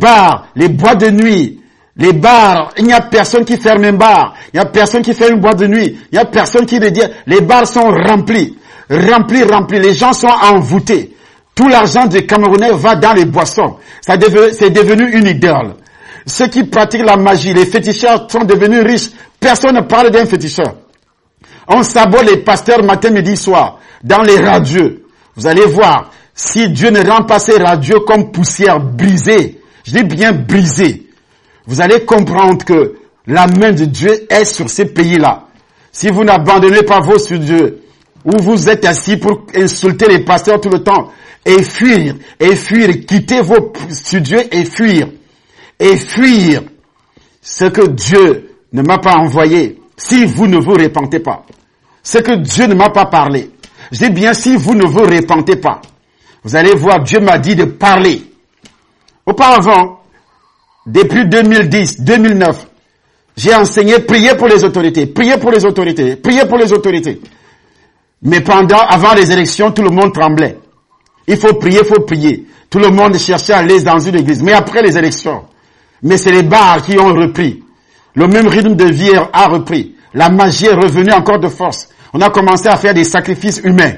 de nuit. Les bars, il n'y a personne qui ferme un bar. Il n'y a personne qui fait une boîte de nuit. Il n'y a personne qui le dit. Les bars sont remplis. Remplis. Les gens sont envoûtés. Tout l'argent des Camerounais va dans les boissons. C'est devenu une idole. Ceux qui pratiquent la magie, les féticheurs sont devenus riches. Personne ne parle d'un féticheur. On sabote les pasteurs matin, midi, soir. Dans les radieux. Vous allez voir. Si Dieu ne rend pas ces radieux comme poussière brisée. Je dis bien brisée. Vous allez comprendre que la main de Dieu est sur ces pays-là. Si vous n'abandonnez pas vos studieux, où vous êtes assis pour insulter les pasteurs tout le temps, et fuir, quitter vos studieux et fuir ce que Dieu ne m'a pas envoyé, si vous ne vous repentez pas, ce que Dieu ne m'a pas parlé, Je dis bien, si vous ne vous repentez pas, vous allez voir, Dieu m'a dit de parler. Auparavant, depuis 2010, 2009, j'ai enseigné, prier pour les autorités, prier pour les autorités, prier pour les autorités. Mais avant les élections, tout le monde tremblait. Il faut prier, il faut prier. Tout le monde cherchait à aller dans une église. Mais après les élections, mais c'est les bars qui ont repris. Le même rythme de vie a repris. La magie est revenue encore de force. On a commencé à faire des sacrifices humains.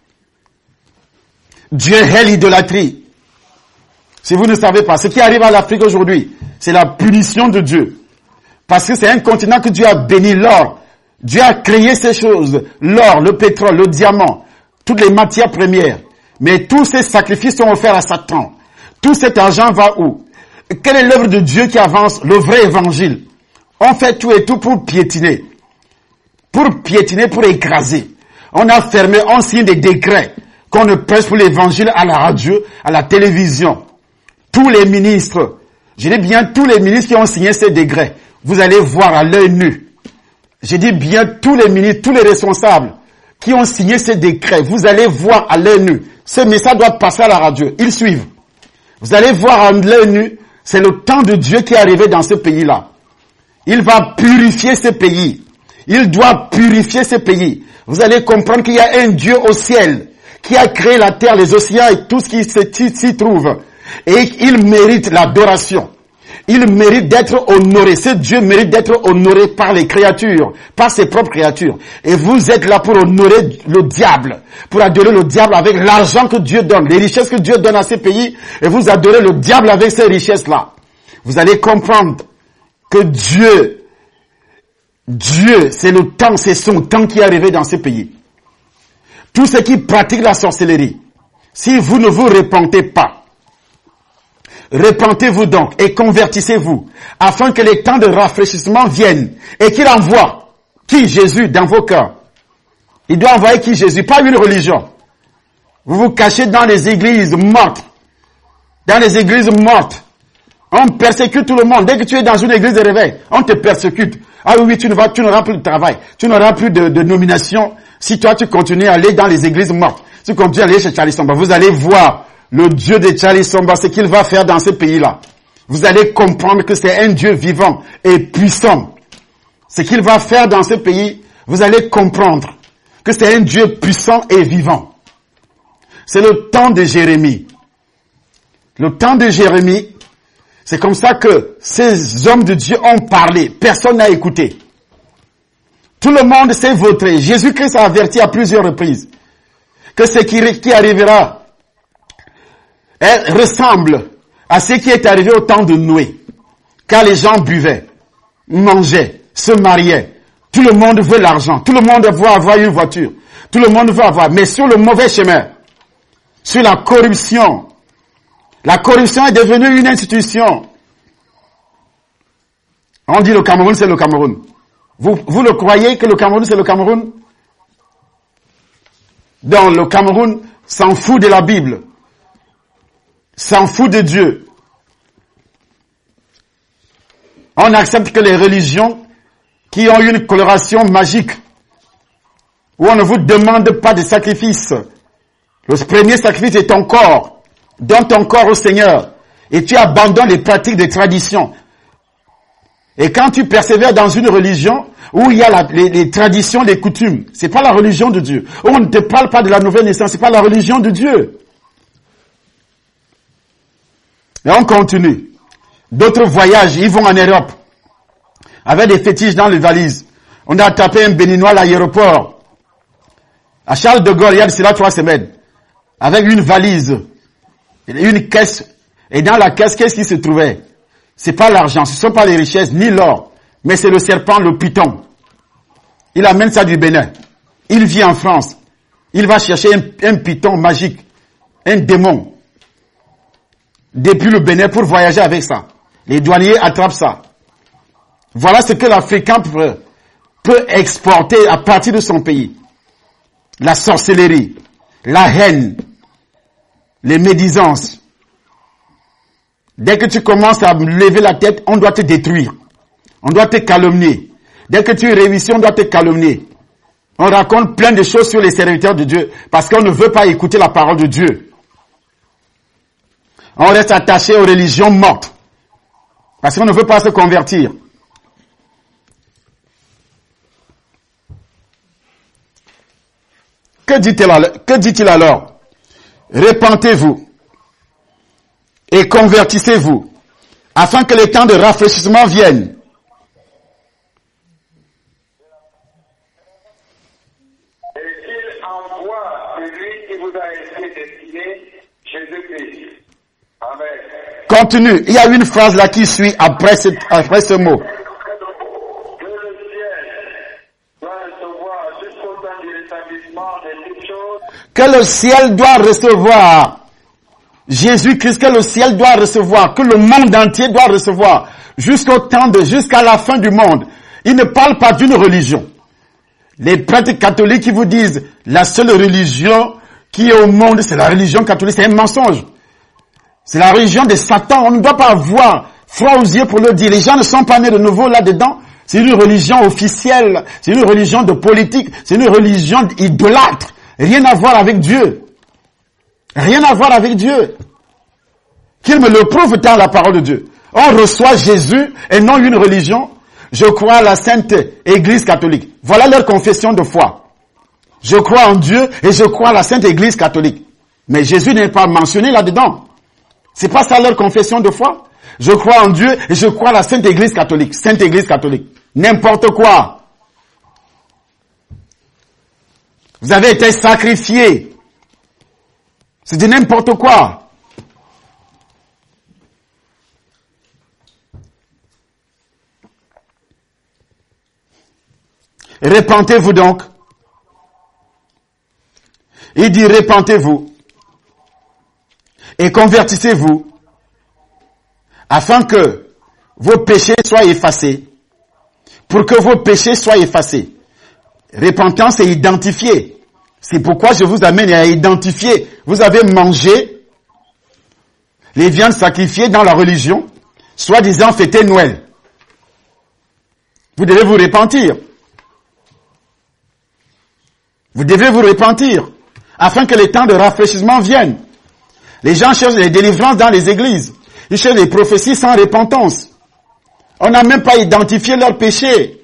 Dieu est l'idolâtrie. Si vous ne savez pas, ce qui arrive à l'Afrique aujourd'hui, c'est la punition de Dieu. Parce que c'est un continent que Dieu a béni, l'or. Dieu a créé ces choses, l'or, le pétrole, le diamant, toutes les matières premières. Mais tous ces sacrifices sont offerts à Satan. Tout cet argent va où? Quelle est l'œuvre de Dieu qui avance? Le vrai évangile. On fait tout et tout pour piétiner. Pour piétiner, pour écraser. On a fermé, on signe des décrets qu'on ne prêche pour l'évangile à la radio, à la télévision. Tous les ministres, je dis bien tous les ministres qui ont signé ces décrets, vous allez voir à l'œil nu. Je dis bien tous les ministres, tous les responsables qui ont signé ces décrets, vous allez voir à l'œil nu. Ce message doit passer à la radio. Ils suivent. Vous allez voir à l'œil nu, c'est le temps de Dieu qui est arrivé dans ce pays-là. Il va purifier ce pays. Il doit purifier ce pays. Vous allez comprendre qu'il y a un Dieu au ciel qui a créé la terre, les océans et tout ce qui s'y trouve. Et il mérite l'adoration. Il mérite d'être honoré. Ce Dieu mérite d'être honoré par les créatures, par ses propres créatures. Et vous êtes là pour honorer le diable, pour adorer le diable avec l'argent que Dieu donne, les richesses que Dieu donne à ces pays, et vous adorez le diable avec ces richesses-là. Vous allez comprendre que Dieu, c'est le temps, c'est son temps qui est arrivé dans ces pays. Tous ceux qui pratiquent la sorcellerie, si vous ne vous repentez pas, repentez-vous donc et convertissez-vous afin que les temps de rafraîchissement viennent et qu'il envoie qui? Jésus dans vos cœurs. Il doit envoyer qui? Jésus, pas une religion. Vous vous cachez dans les églises mortes. Dans les églises mortes. On persécute tout le monde. Dès que tu es dans une église de réveil, on te persécute. Ah oui, tu n'auras plus de travail. Tu n'auras plus de nomination si toi tu continues à aller dans les églises mortes. Si tu continues à aller chez Charlie Samba, vous allez voir le Dieu de Charlie Samba, ce qu'il va faire dans ce pays-là. Vous allez comprendre que c'est un Dieu vivant et puissant. Ce qu'il va faire dans ce pays, vous allez comprendre que c'est un Dieu puissant et vivant. C'est le temps de Jérémie. Le temps de Jérémie, c'est comme ça que ces hommes de Dieu ont parlé. Personne n'a écouté. Tout le monde s'est vautré. Jésus-Christ a averti à plusieurs reprises que ce qui arrivera ressemble à ce qui est arrivé au temps de Noé. Car les gens buvaient, mangeaient, se mariaient. Tout le monde veut l'argent. Tout le monde veut avoir une voiture. Tout le monde veut avoir. Mais sur le mauvais chemin, sur la corruption. La corruption est devenue une institution. On dit le Cameroun, c'est le Cameroun. Vous le croyez que le Cameroun, c'est le Cameroun? Donc le Cameroun s'en fout de la Bible. S'en fout de Dieu. On accepte que les religions qui ont une coloration magique, où on ne vous demande pas de sacrifice. Le premier sacrifice est ton corps. Donne ton corps au Seigneur. Et tu abandonnes les pratiques des traditions. Et quand tu persévères dans une religion où il y a les traditions, les coutumes, c'est pas la religion de Dieu. Où on ne te parle pas de la nouvelle naissance, c'est pas la religion de Dieu. Et on continue. D'autres voyagent, ils vont en Europe. Avec des fétiches dans les valises. On a tapé un Béninois à l'aéroport. À Charles de Gaulle, il y a de cela 3 semaines. Avec une valise. Une caisse. Et dans la caisse, qu'est-ce qui se trouvait? C'est pas l'argent, ce ne sont pas les richesses, ni l'or. Mais c'est le serpent, le python. Il amène ça du Bénin. Il vit en France. Il va chercher un python magique. Un démon. Depuis le Bénin pour voyager avec ça. Les douaniers attrapent ça. Voilà ce que l'Africain peut exporter à partir de son pays. La sorcellerie, la haine, les médisances. Dès que tu commences à lever la tête, on doit te détruire. On doit te calomnier. Dès que tu réussis, on doit te calomnier. On raconte plein de choses sur les serviteurs de Dieu parce qu'on ne veut pas écouter la parole de Dieu. On reste attaché aux religions mortes parce qu'on ne veut pas se convertir. Que dit-il alors? Repentez-vous et convertissez-vous afin que les temps de rafraîchissement viennent. Et qu'il envoie celui qui vous a été destiné, Jésus-Christ. Amen. Continue. Il y a une phrase là qui suit après ce mot. Que le ciel doit recevoir jusqu'au temps du rétablissement des toutes choses. Que le ciel doit recevoir. Jésus-Christ, que le ciel doit recevoir, que le monde entier doit recevoir, jusqu'à la fin du monde. Il ne parle pas d'une religion. Les prêtres catholiques qui vous disent, la seule religion qui est au monde, c'est la religion catholique, c'est un mensonge. C'est la religion de Satan. On ne doit pas avoir froid aux yeux pour le dire. Les gens ne sont pas nés de nouveau là-dedans. C'est une religion officielle. C'est une religion de politique. C'est une religion idolâtre. Rien à voir avec Dieu. Rien à voir avec Dieu. Qu'il me le prouve dans la parole de Dieu. On reçoit Jésus et non une religion. Je crois à la Sainte Église catholique. Voilà leur confession de foi. Je crois en Dieu et je crois à la Sainte Église catholique. Mais Jésus n'est pas mentionné là-dedans. C'est pas ça leur confession de foi. Je crois en Dieu et je crois à la Sainte Église catholique. Sainte Église catholique. N'importe quoi. Vous avez été sacrifiés. C'est de n'importe quoi. Repentez-vous donc. Il dit repentez-vous et convertissez-vous afin que vos péchés soient effacés. Pour que vos péchés soient effacés. Repentance est identifier. C'est pourquoi je vous amène à identifier. Vous avez mangé les viandes sacrifiées dans la religion, soi-disant fêter Noël. Vous devez vous repentir. Vous devez vous repentir afin que les temps de rafraîchissement viennent. Les gens cherchent les délivrances dans les églises. Ils cherchent les prophéties sans repentance. On n'a même pas identifié leurs péchés.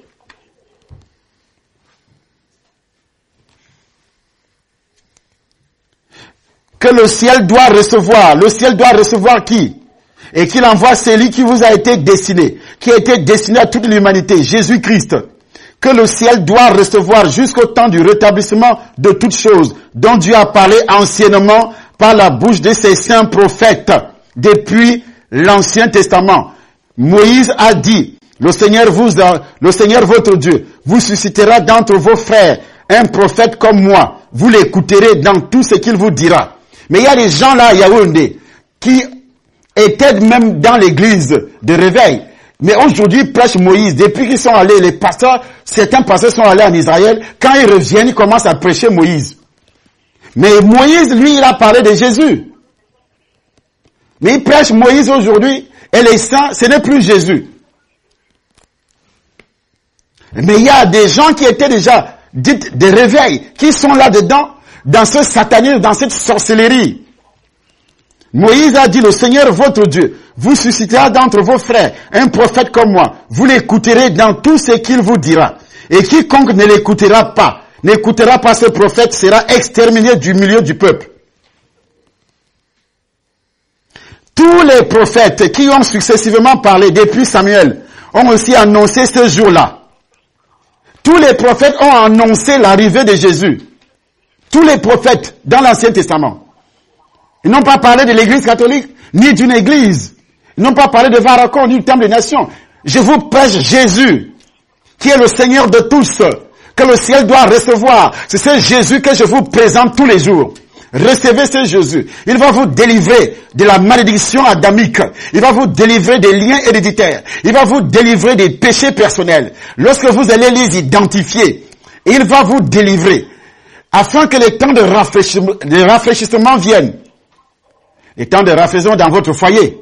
Que le ciel doit recevoir. Le ciel doit recevoir qui? Et qu'il envoie celui qui vous a été destiné, qui a été destiné à toute l'humanité, Jésus-Christ. Que le ciel doit recevoir jusqu'au temps du rétablissement de toutes choses, dont Dieu a parlé anciennement par la bouche de ses saints prophètes, depuis l'Ancien Testament. Moïse a dit, le Seigneur votre Dieu vous suscitera d'entre vos frères un prophète comme moi. Vous l'écouterez dans tout ce qu'il vous dira. Mais il y a des gens là à Yaoundé qui étaient même dans l'église de réveil. Mais aujourd'hui, ils prêchent Moïse. Depuis qu'ils sont allés, les pasteurs, certains pasteurs sont allés en Israël. Quand ils reviennent, ils commencent à prêcher Moïse. Mais Moïse, lui, il a parlé de Jésus. Mais ils prêchent Moïse aujourd'hui. Et les saints, ce n'est plus Jésus. Mais il y a des gens qui étaient déjà dites de réveil, qui sont là-dedans, dans ce satanisme, dans cette sorcellerie. Moïse a dit, le Seigneur votre Dieu vous suscitera d'entre vos frères un prophète comme moi. Vous l'écouterez dans tout ce qu'il vous dira. Et quiconque ne l'écoutera pas ce prophète sera exterminé du milieu du peuple. Tous les prophètes qui ont successivement parlé depuis Samuel ont aussi annoncé ce jour-là. Tous les prophètes ont annoncé l'arrivée de Jésus. Tous les prophètes dans l'Ancien Testament. Ils n'ont pas parlé de l'église catholique, ni d'une église. Ils n'ont pas parlé de Varacon, ni du temple des nations. Je vous prêche Jésus, qui est le Seigneur de tous, que le ciel doit recevoir. C'est ce Jésus que je vous présente tous les jours. Recevez ce Jésus. Il va vous délivrer de la malédiction adamique. Il va vous délivrer des liens héréditaires. Il va vous délivrer des péchés personnels. Lorsque vous allez les identifier, il va vous délivrer. Afin que les temps de rafraîchissement viennent. Les temps de rafraîchissement dans votre foyer.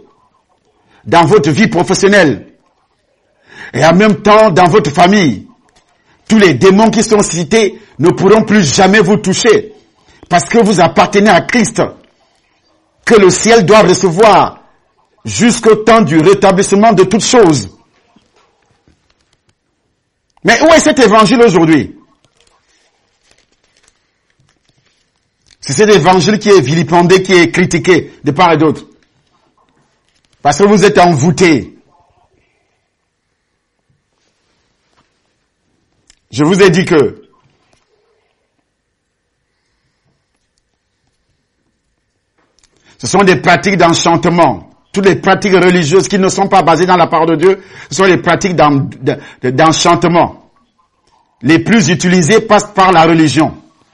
Dans votre vie professionnelle. Et en même temps dans votre famille. tous les démons qui sont cités ne pourront plus jamais vous toucher parce que vous appartenez à Christ, que le ciel doit recevoir jusqu'au temps du rétablissement de toutes choses. Mais où est cet évangile aujourd'hui? C'est cet évangile qui est vilipendé, qui est critiqué de part et d'autre. Parce que vous êtes envoûtés. Je vous ai dit que ce sont des pratiques d'enchantement. Toutes les pratiques religieuses qui ne sont pas basées dans la parole de Dieu, ce sont des pratiques d'enchantement. Les plus utilisées passent par la religion.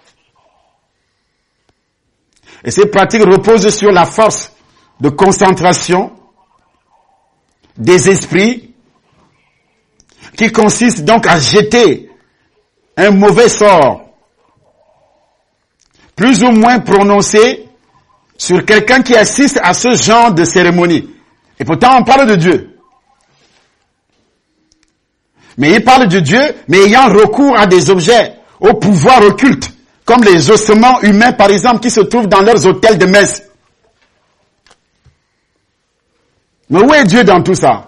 Et ces pratiques reposent sur la force de concentration des esprits qui consiste donc à jeter un mauvais sort plus ou moins prononcé sur quelqu'un qui assiste à ce genre de cérémonie. Et pourtant, on parle de Dieu. Mais il parle de Dieu, mais ayant recours à des objets, au pouvoir occulte, comme les ossements humains, par exemple, qui se trouvent dans leurs hôtels de messe. Mais où est Dieu dans tout ça?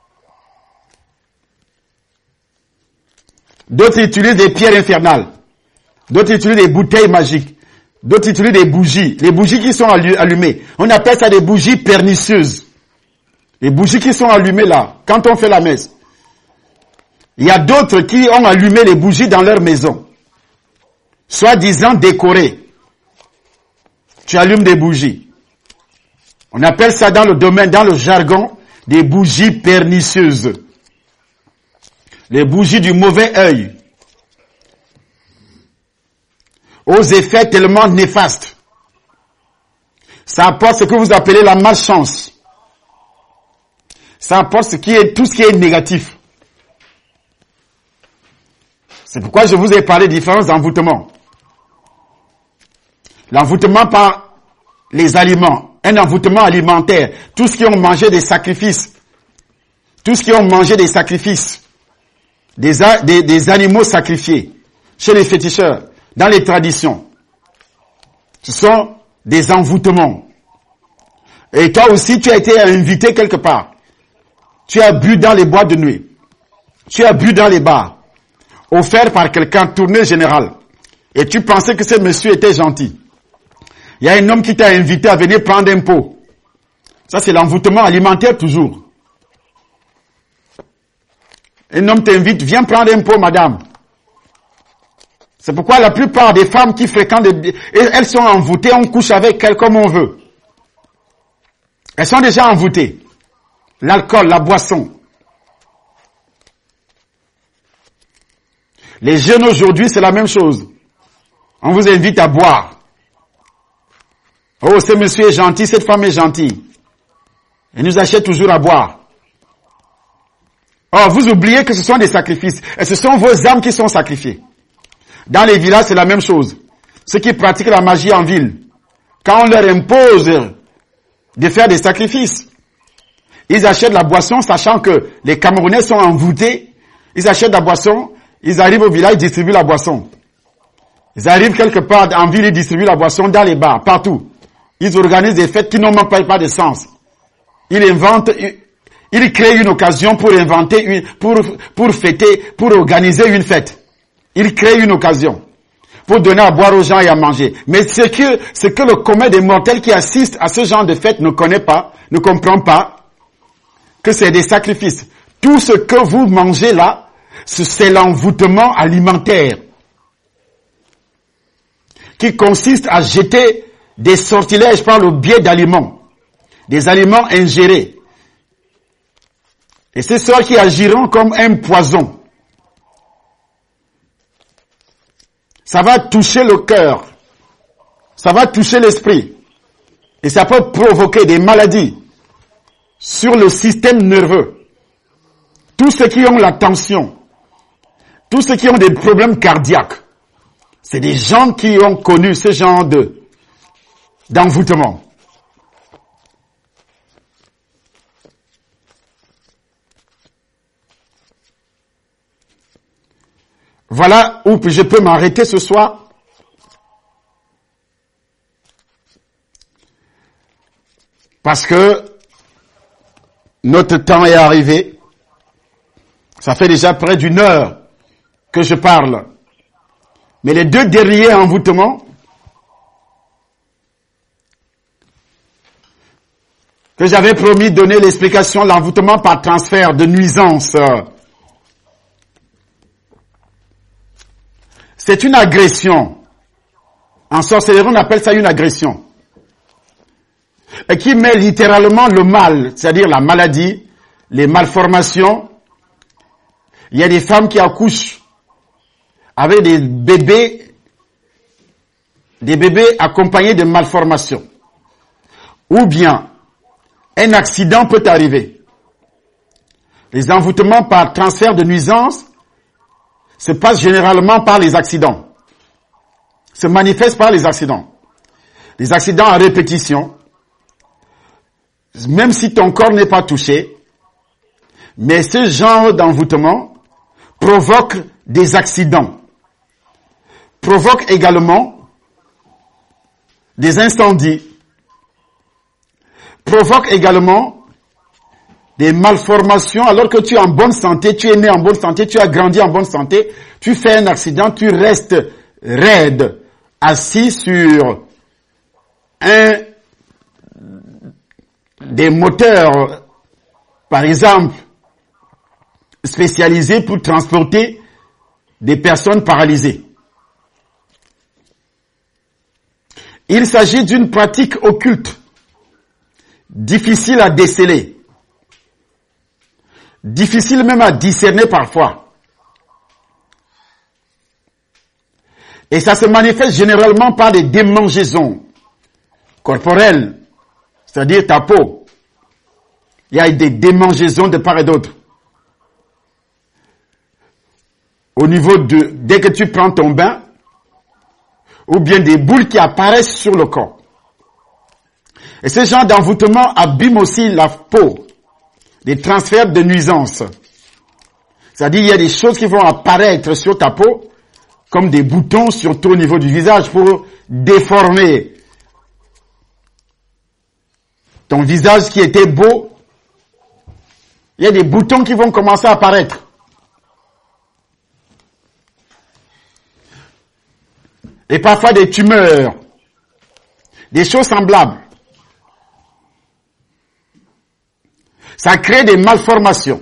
D'autres utilisent des pierres infernales. D'autres utilisent des bouteilles magiques. D'autres utilisent des bougies. Les bougies qui sont allumées. On appelle ça des bougies pernicieuses. Les bougies qui sont allumées là, quand on fait la messe. Il y a d'autres qui ont allumé les bougies dans leur maison. Soi-disant décorées. Tu allumes des bougies. On appelle ça dans le domaine, dans le jargon, des bougies pernicieuses. Les bougies du mauvais œil. Aux effets tellement néfastes. Ça apporte ce que vous appelez la malchance. Ça apporte tout ce qui est négatif. C'est pourquoi je vous ai parlé de différents envoûtements. L'envoûtement par les aliments. Un envoûtement alimentaire. Tous ceux qui ont mangé des sacrifices. Tous ceux qui ont mangé des sacrifices. Des animaux sacrifiés. Chez les féticheurs. Dans les traditions. Ce sont des envoûtements. Et toi aussi, tu as été invité quelque part. Tu as bu dans les boîtes de nuit. Tu as bu dans les bars. Offert par quelqu'un, tournée générale. Et tu pensais que ce monsieur était gentil. Il y a un homme qui t'a invité à venir prendre un pot. Ça, c'est l'envoûtement alimentaire toujours. Un homme t'invite, viens prendre un pot, madame. C'est pourquoi la plupart des femmes qui fréquentent, elles sont envoûtées, on couche avec elles comme on veut. Elles sont déjà envoûtées. L'alcool, la boisson. Les jeunes aujourd'hui, c'est la même chose. On vous invite à boire. Oh, ce monsieur est gentil, cette femme est gentille. Elle nous achète toujours à boire. Oh, vous oubliez que ce sont des sacrifices. Et ce sont vos âmes qui sont sacrifiées. Dans les villages, c'est la même chose. Ceux qui pratiquent la magie en ville, quand on leur impose de faire des sacrifices, ils achètent la boisson, sachant que les Camerounais sont envoûtés. Ils achètent la boisson, ils arrivent au village, ils distribuent la boisson. Ils arrivent quelque part en ville, ils distribuent la boisson dans les bars, partout. Ils organisent des fêtes qui n'ont même pas de sens. Ils inventent, ils créent une occasion pour inventer, pour fêter, pour organiser une fête. Ils créent une occasion pour donner à boire aux gens et à manger. Mais ce que le commun des mortels qui assistent à ce genre de fête ne connaît pas, ne comprend pas, que c'est des sacrifices. Tout ce que vous mangez là, c'est l'envoûtement alimentaire qui consiste à jeter des sortilèges par le biais d'aliments, des aliments ingérés. Et c'est ceux qui agiront comme un poison. Ça va toucher le cœur, ça va toucher l'esprit, et ça peut provoquer des maladies sur le système nerveux. Tous ceux qui ont la tension, tous ceux qui ont des problèmes cardiaques, c'est des gens qui ont connu ce genre d'envoûtement. Voilà où je peux m'arrêter ce soir. Parce que notre temps est arrivé. Ça fait déjà près d'une heure que je parle. Mais les deux derniers envoûtements que j'avais promis de donner l'explication, l'envoûtement par transfert de nuisance. C'est une agression. En sorcellerie, on appelle ça une agression. Et qui met littéralement le mal, c'est-à-dire la maladie, les malformations. Il y a des femmes qui accouchent avec des bébés accompagnés de malformations. Ou bien, un accident peut arriver. Les envoûtements par transfert de nuisance se passent généralement par les accidents. Se manifestent par les accidents. Les accidents à répétition. Même si ton corps n'est pas touché. Mais ce genre d'envoûtement provoque des accidents. Provoque également des incendies. Provoque également des malformations alors que tu es en bonne santé, tu es né en bonne santé, tu as grandi en bonne santé, tu fais un accident, tu restes raide, assis sur un des moteurs, par exemple, spécialisés pour transporter des personnes paralysées. Il s'agit d'une pratique occulte, difficile à déceler, difficile même à discerner parfois. Et ça se manifeste généralement par des démangeaisons corporelles, c'est-à-dire ta peau. Il y a des démangeaisons de part et d'autre. Au niveau de, dès que tu prends ton bain, ou bien des boules qui apparaissent sur le corps. Et ce genre d'envoûtement abîme aussi la peau, des transferts de nuisance. C'est-à-dire, il y a des choses qui vont apparaître sur ta peau, comme des boutons, surtout au niveau du visage, pour déformer ton visage qui était beau. Il y a des boutons qui vont commencer à apparaître. Et parfois des tumeurs, des choses semblables. Ça crée des malformations.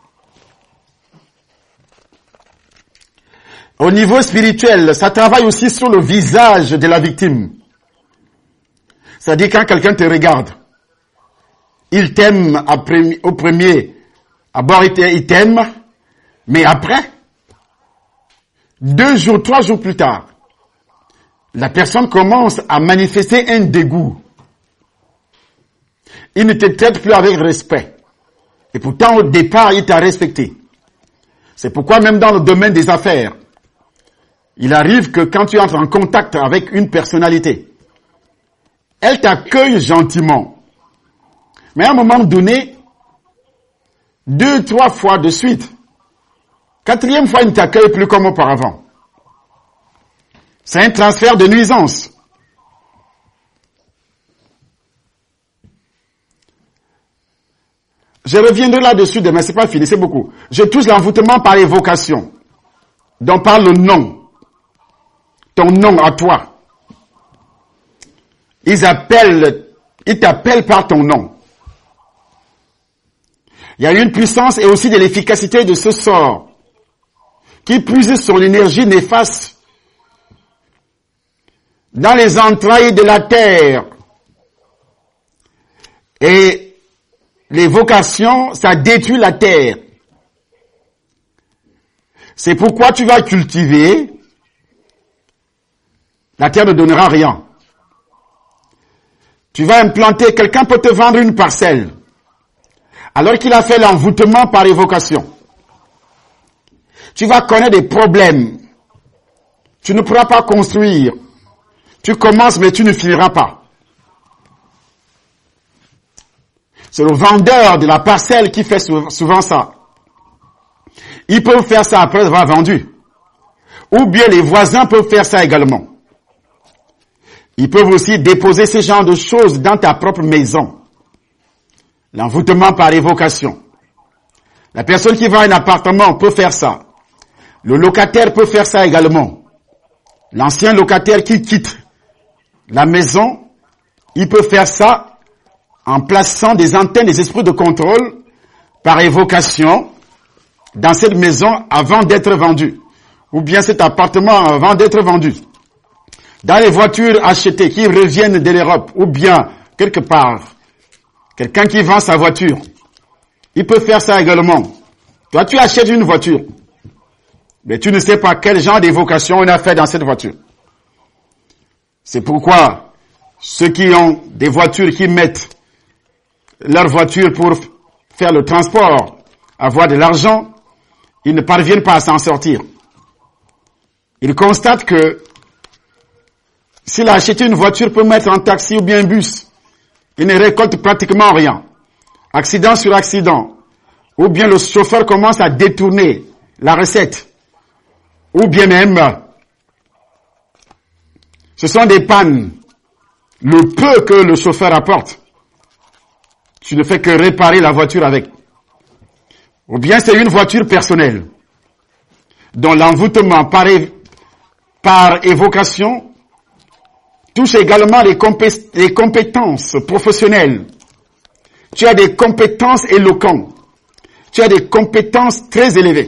Au niveau spirituel, ça travaille aussi sur le visage de la victime. C'est-à-dire quand quelqu'un te regarde, il t'aime au premier abord, il t'aime, mais après, 2 jours, 3 jours plus tard, la personne commence à manifester un dégoût. Il ne te traite plus avec respect. Et pourtant, au départ, il t'a respecté. C'est pourquoi même dans le domaine des affaires, il arrive que quand tu entres en contact avec une personnalité, elle t'accueille gentiment. Mais à un moment donné, 2, 3 fois de suite, 4e fois, il ne t'accueille plus comme auparavant. C'est un transfert de nuisance. Je reviendrai là-dessus demain, c'est pas fini, c'est beaucoup. Je touche l'envoûtement par évocation, dont parle le nom. Ton nom à toi. Ils t'appellent par ton nom. Il y a une puissance et aussi de l'efficacité de ce sort qui puise son énergie néfaste dans les entrailles de la terre. Et l'évocation, ça détruit la terre. C'est pourquoi tu vas cultiver. La terre ne donnera rien. Tu vas implanter, quelqu'un peut te vendre une parcelle, alors qu'il a fait l'envoûtement par évocation. Tu vas connaître des problèmes. Tu ne pourras pas construire. Tu commences, mais tu ne finiras pas. C'est le vendeur de la parcelle qui fait souvent ça. Il peut faire ça après avoir vendu. Ou bien les voisins peuvent faire ça également. Ils peuvent aussi déposer ce genre de choses dans ta propre maison. L'envoûtement par évocation. La personne qui vend un appartement peut faire ça. Le locataire peut faire ça également. L'ancien locataire qui quitte la maison, il peut faire ça en plaçant des antennes, des esprits de contrôle par évocation dans cette maison avant d'être vendu. Ou bien cet appartement avant d'être vendu. Dans les voitures achetées qui reviennent de l'Europe, ou bien quelque part, quelqu'un qui vend sa voiture, il peut faire ça également. Toi, tu achètes une voiture, mais tu ne sais pas quel genre d'évocation on a fait dans cette voiture. C'est pourquoi ceux qui ont des voitures, qui mettent leur voiture pour faire le transport, avoir de l'argent, ils ne parviennent pas à s'en sortir. Ils constatent que s'il a acheté une voiture pour mettre un taxi ou bien un bus, il ne récolte pratiquement rien. Accident sur accident. Ou bien le chauffeur commence à détourner la recette. Ou bien même, ce sont des pannes. Le peu que le chauffeur apporte, tu ne fais que réparer la voiture avec. Ou bien c'est une voiture personnelle, dont l'envoûtement par évocation touche également les compétences professionnelles. Tu as des compétences éloquentes. Tu as des compétences très élevées.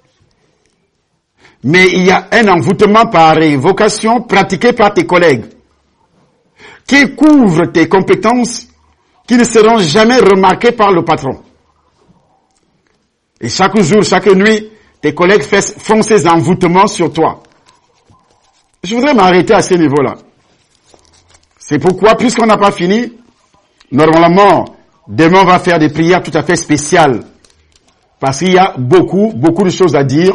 Mais il y a un envoûtement par évocation pratiqué par tes collègues qui couvre tes compétences qui ne seront jamais remarquées par le patron. Et chaque jour, chaque nuit, tes collègues font ces envoûtements sur toi. Je voudrais m'arrêter à ce niveau-là. C'est pourquoi, puisqu'on n'a pas fini, normalement, demain on va faire des prières tout à fait spéciales. Parce qu'il y a beaucoup de choses à dire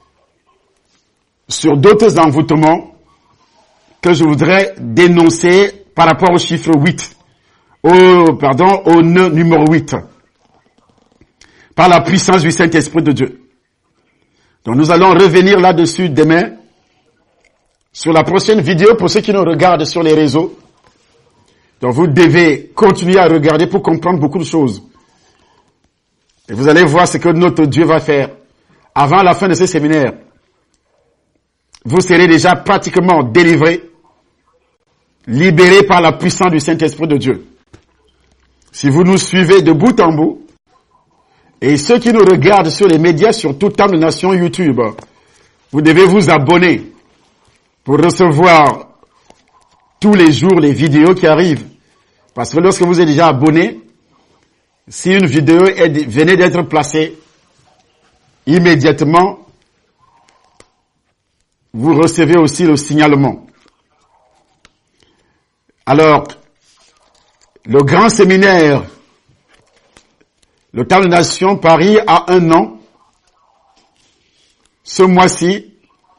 sur d'autres envoûtements que je voudrais dénoncer par rapport au chiffre 8. Au nœud numéro 8. Par la puissance du Saint-Esprit de Dieu. Donc nous allons revenir là-dessus demain, sur la prochaine vidéo pour ceux qui nous regardent sur les réseaux. Donc vous devez continuer à regarder pour comprendre beaucoup de choses. Et vous allez voir ce que notre Dieu va faire. Avant la fin de ce séminaire, vous serez déjà pratiquement délivrés, libérés par la puissance du Saint-Esprit de Dieu. Si vous nous suivez de bout en bout, et ceux qui nous regardent sur les médias, sur toute Temple Nation YouTube, vous devez vous abonner pour recevoir tous les jours les vidéos qui arrivent. Parce que lorsque vous êtes déjà abonné, si une vidéo venait d'être placée, immédiatement, vous recevez aussi le signalement. Alors, le grand séminaire, le Temple Nation Paris a 1 an, ce mois-ci,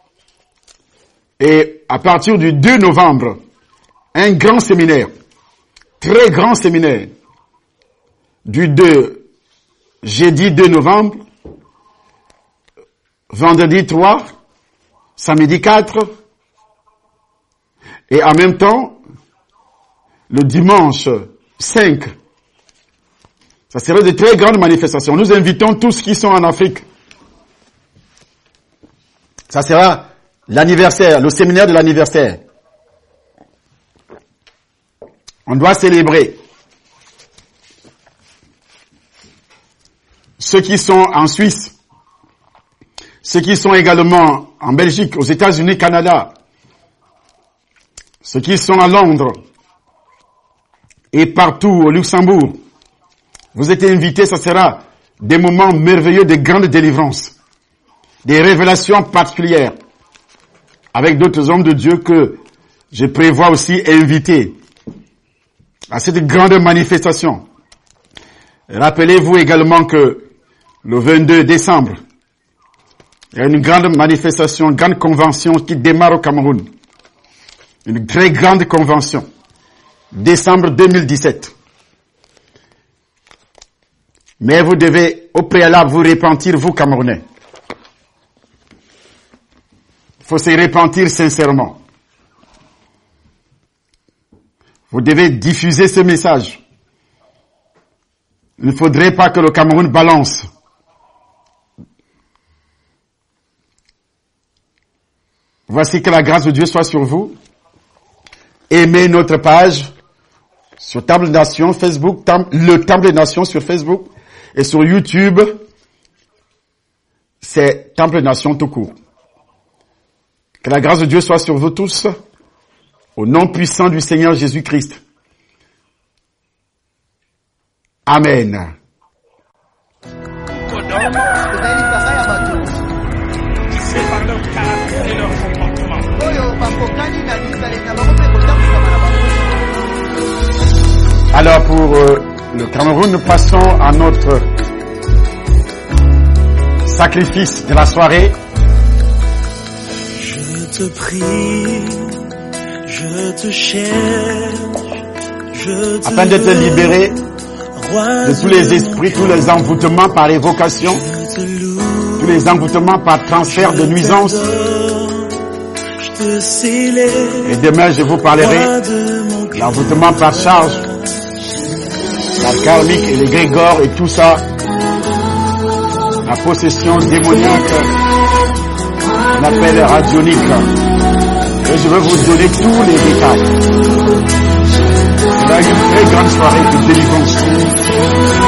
et à partir du 2 novembre, un grand séminaire, très grand séminaire, du jeudi 2 novembre, vendredi 3, samedi 4, et en même temps, le dimanche 5. Ça sera de très grandes manifestations. Nous invitons tous ceux qui sont en Afrique. Ça sera l'anniversaire, le séminaire de l'anniversaire. On doit célébrer. Ceux qui sont en Suisse, ceux qui sont également en Belgique, aux États-Unis, Canada, ceux qui sont à Londres et partout au Luxembourg, vous êtes invités, ça sera des moments merveilleux de grande délivrance, des révélations particulières, avec d'autres hommes de Dieu que je prévois aussi inviter à cette grande manifestation. Rappelez-vous également que le 22 décembre, il y a une grande manifestation, une grande convention qui démarre au Cameroun. Une très grande convention. Décembre 2017. Mais vous devez au préalable vous repentir, vous Camerounais. faut se repentir sincèrement. Vous devez diffuser ce message. Il ne faudrait pas que le Cameroun balance. Voici que la grâce de Dieu soit sur vous. Aimez notre page sur Temple Nation, Facebook, le Temple Nation sur Facebook et sur YouTube. C'est Temple Nation tout court. Que la grâce de Dieu soit sur vous tous, au nom puissant du Seigneur Jésus-Christ. Amen. C'est par leur caractère et leur comportement. Alors pour le Cameroun, nous passons à notre sacrifice de la soirée. Je te prie, je te cherche, je te afin de te libérer de tous les esprits, tous les envoûtements par évocation, tous les envoûtements par transfert de nuisance. Et demain, je vous parlerai de l'envoûtement par charge, par karmique et les grégores et tout ça, la possession démoniaque, l'appel radionique. Et je vais vous donner tous les détails. Il y a une très grande soirée de délivrance.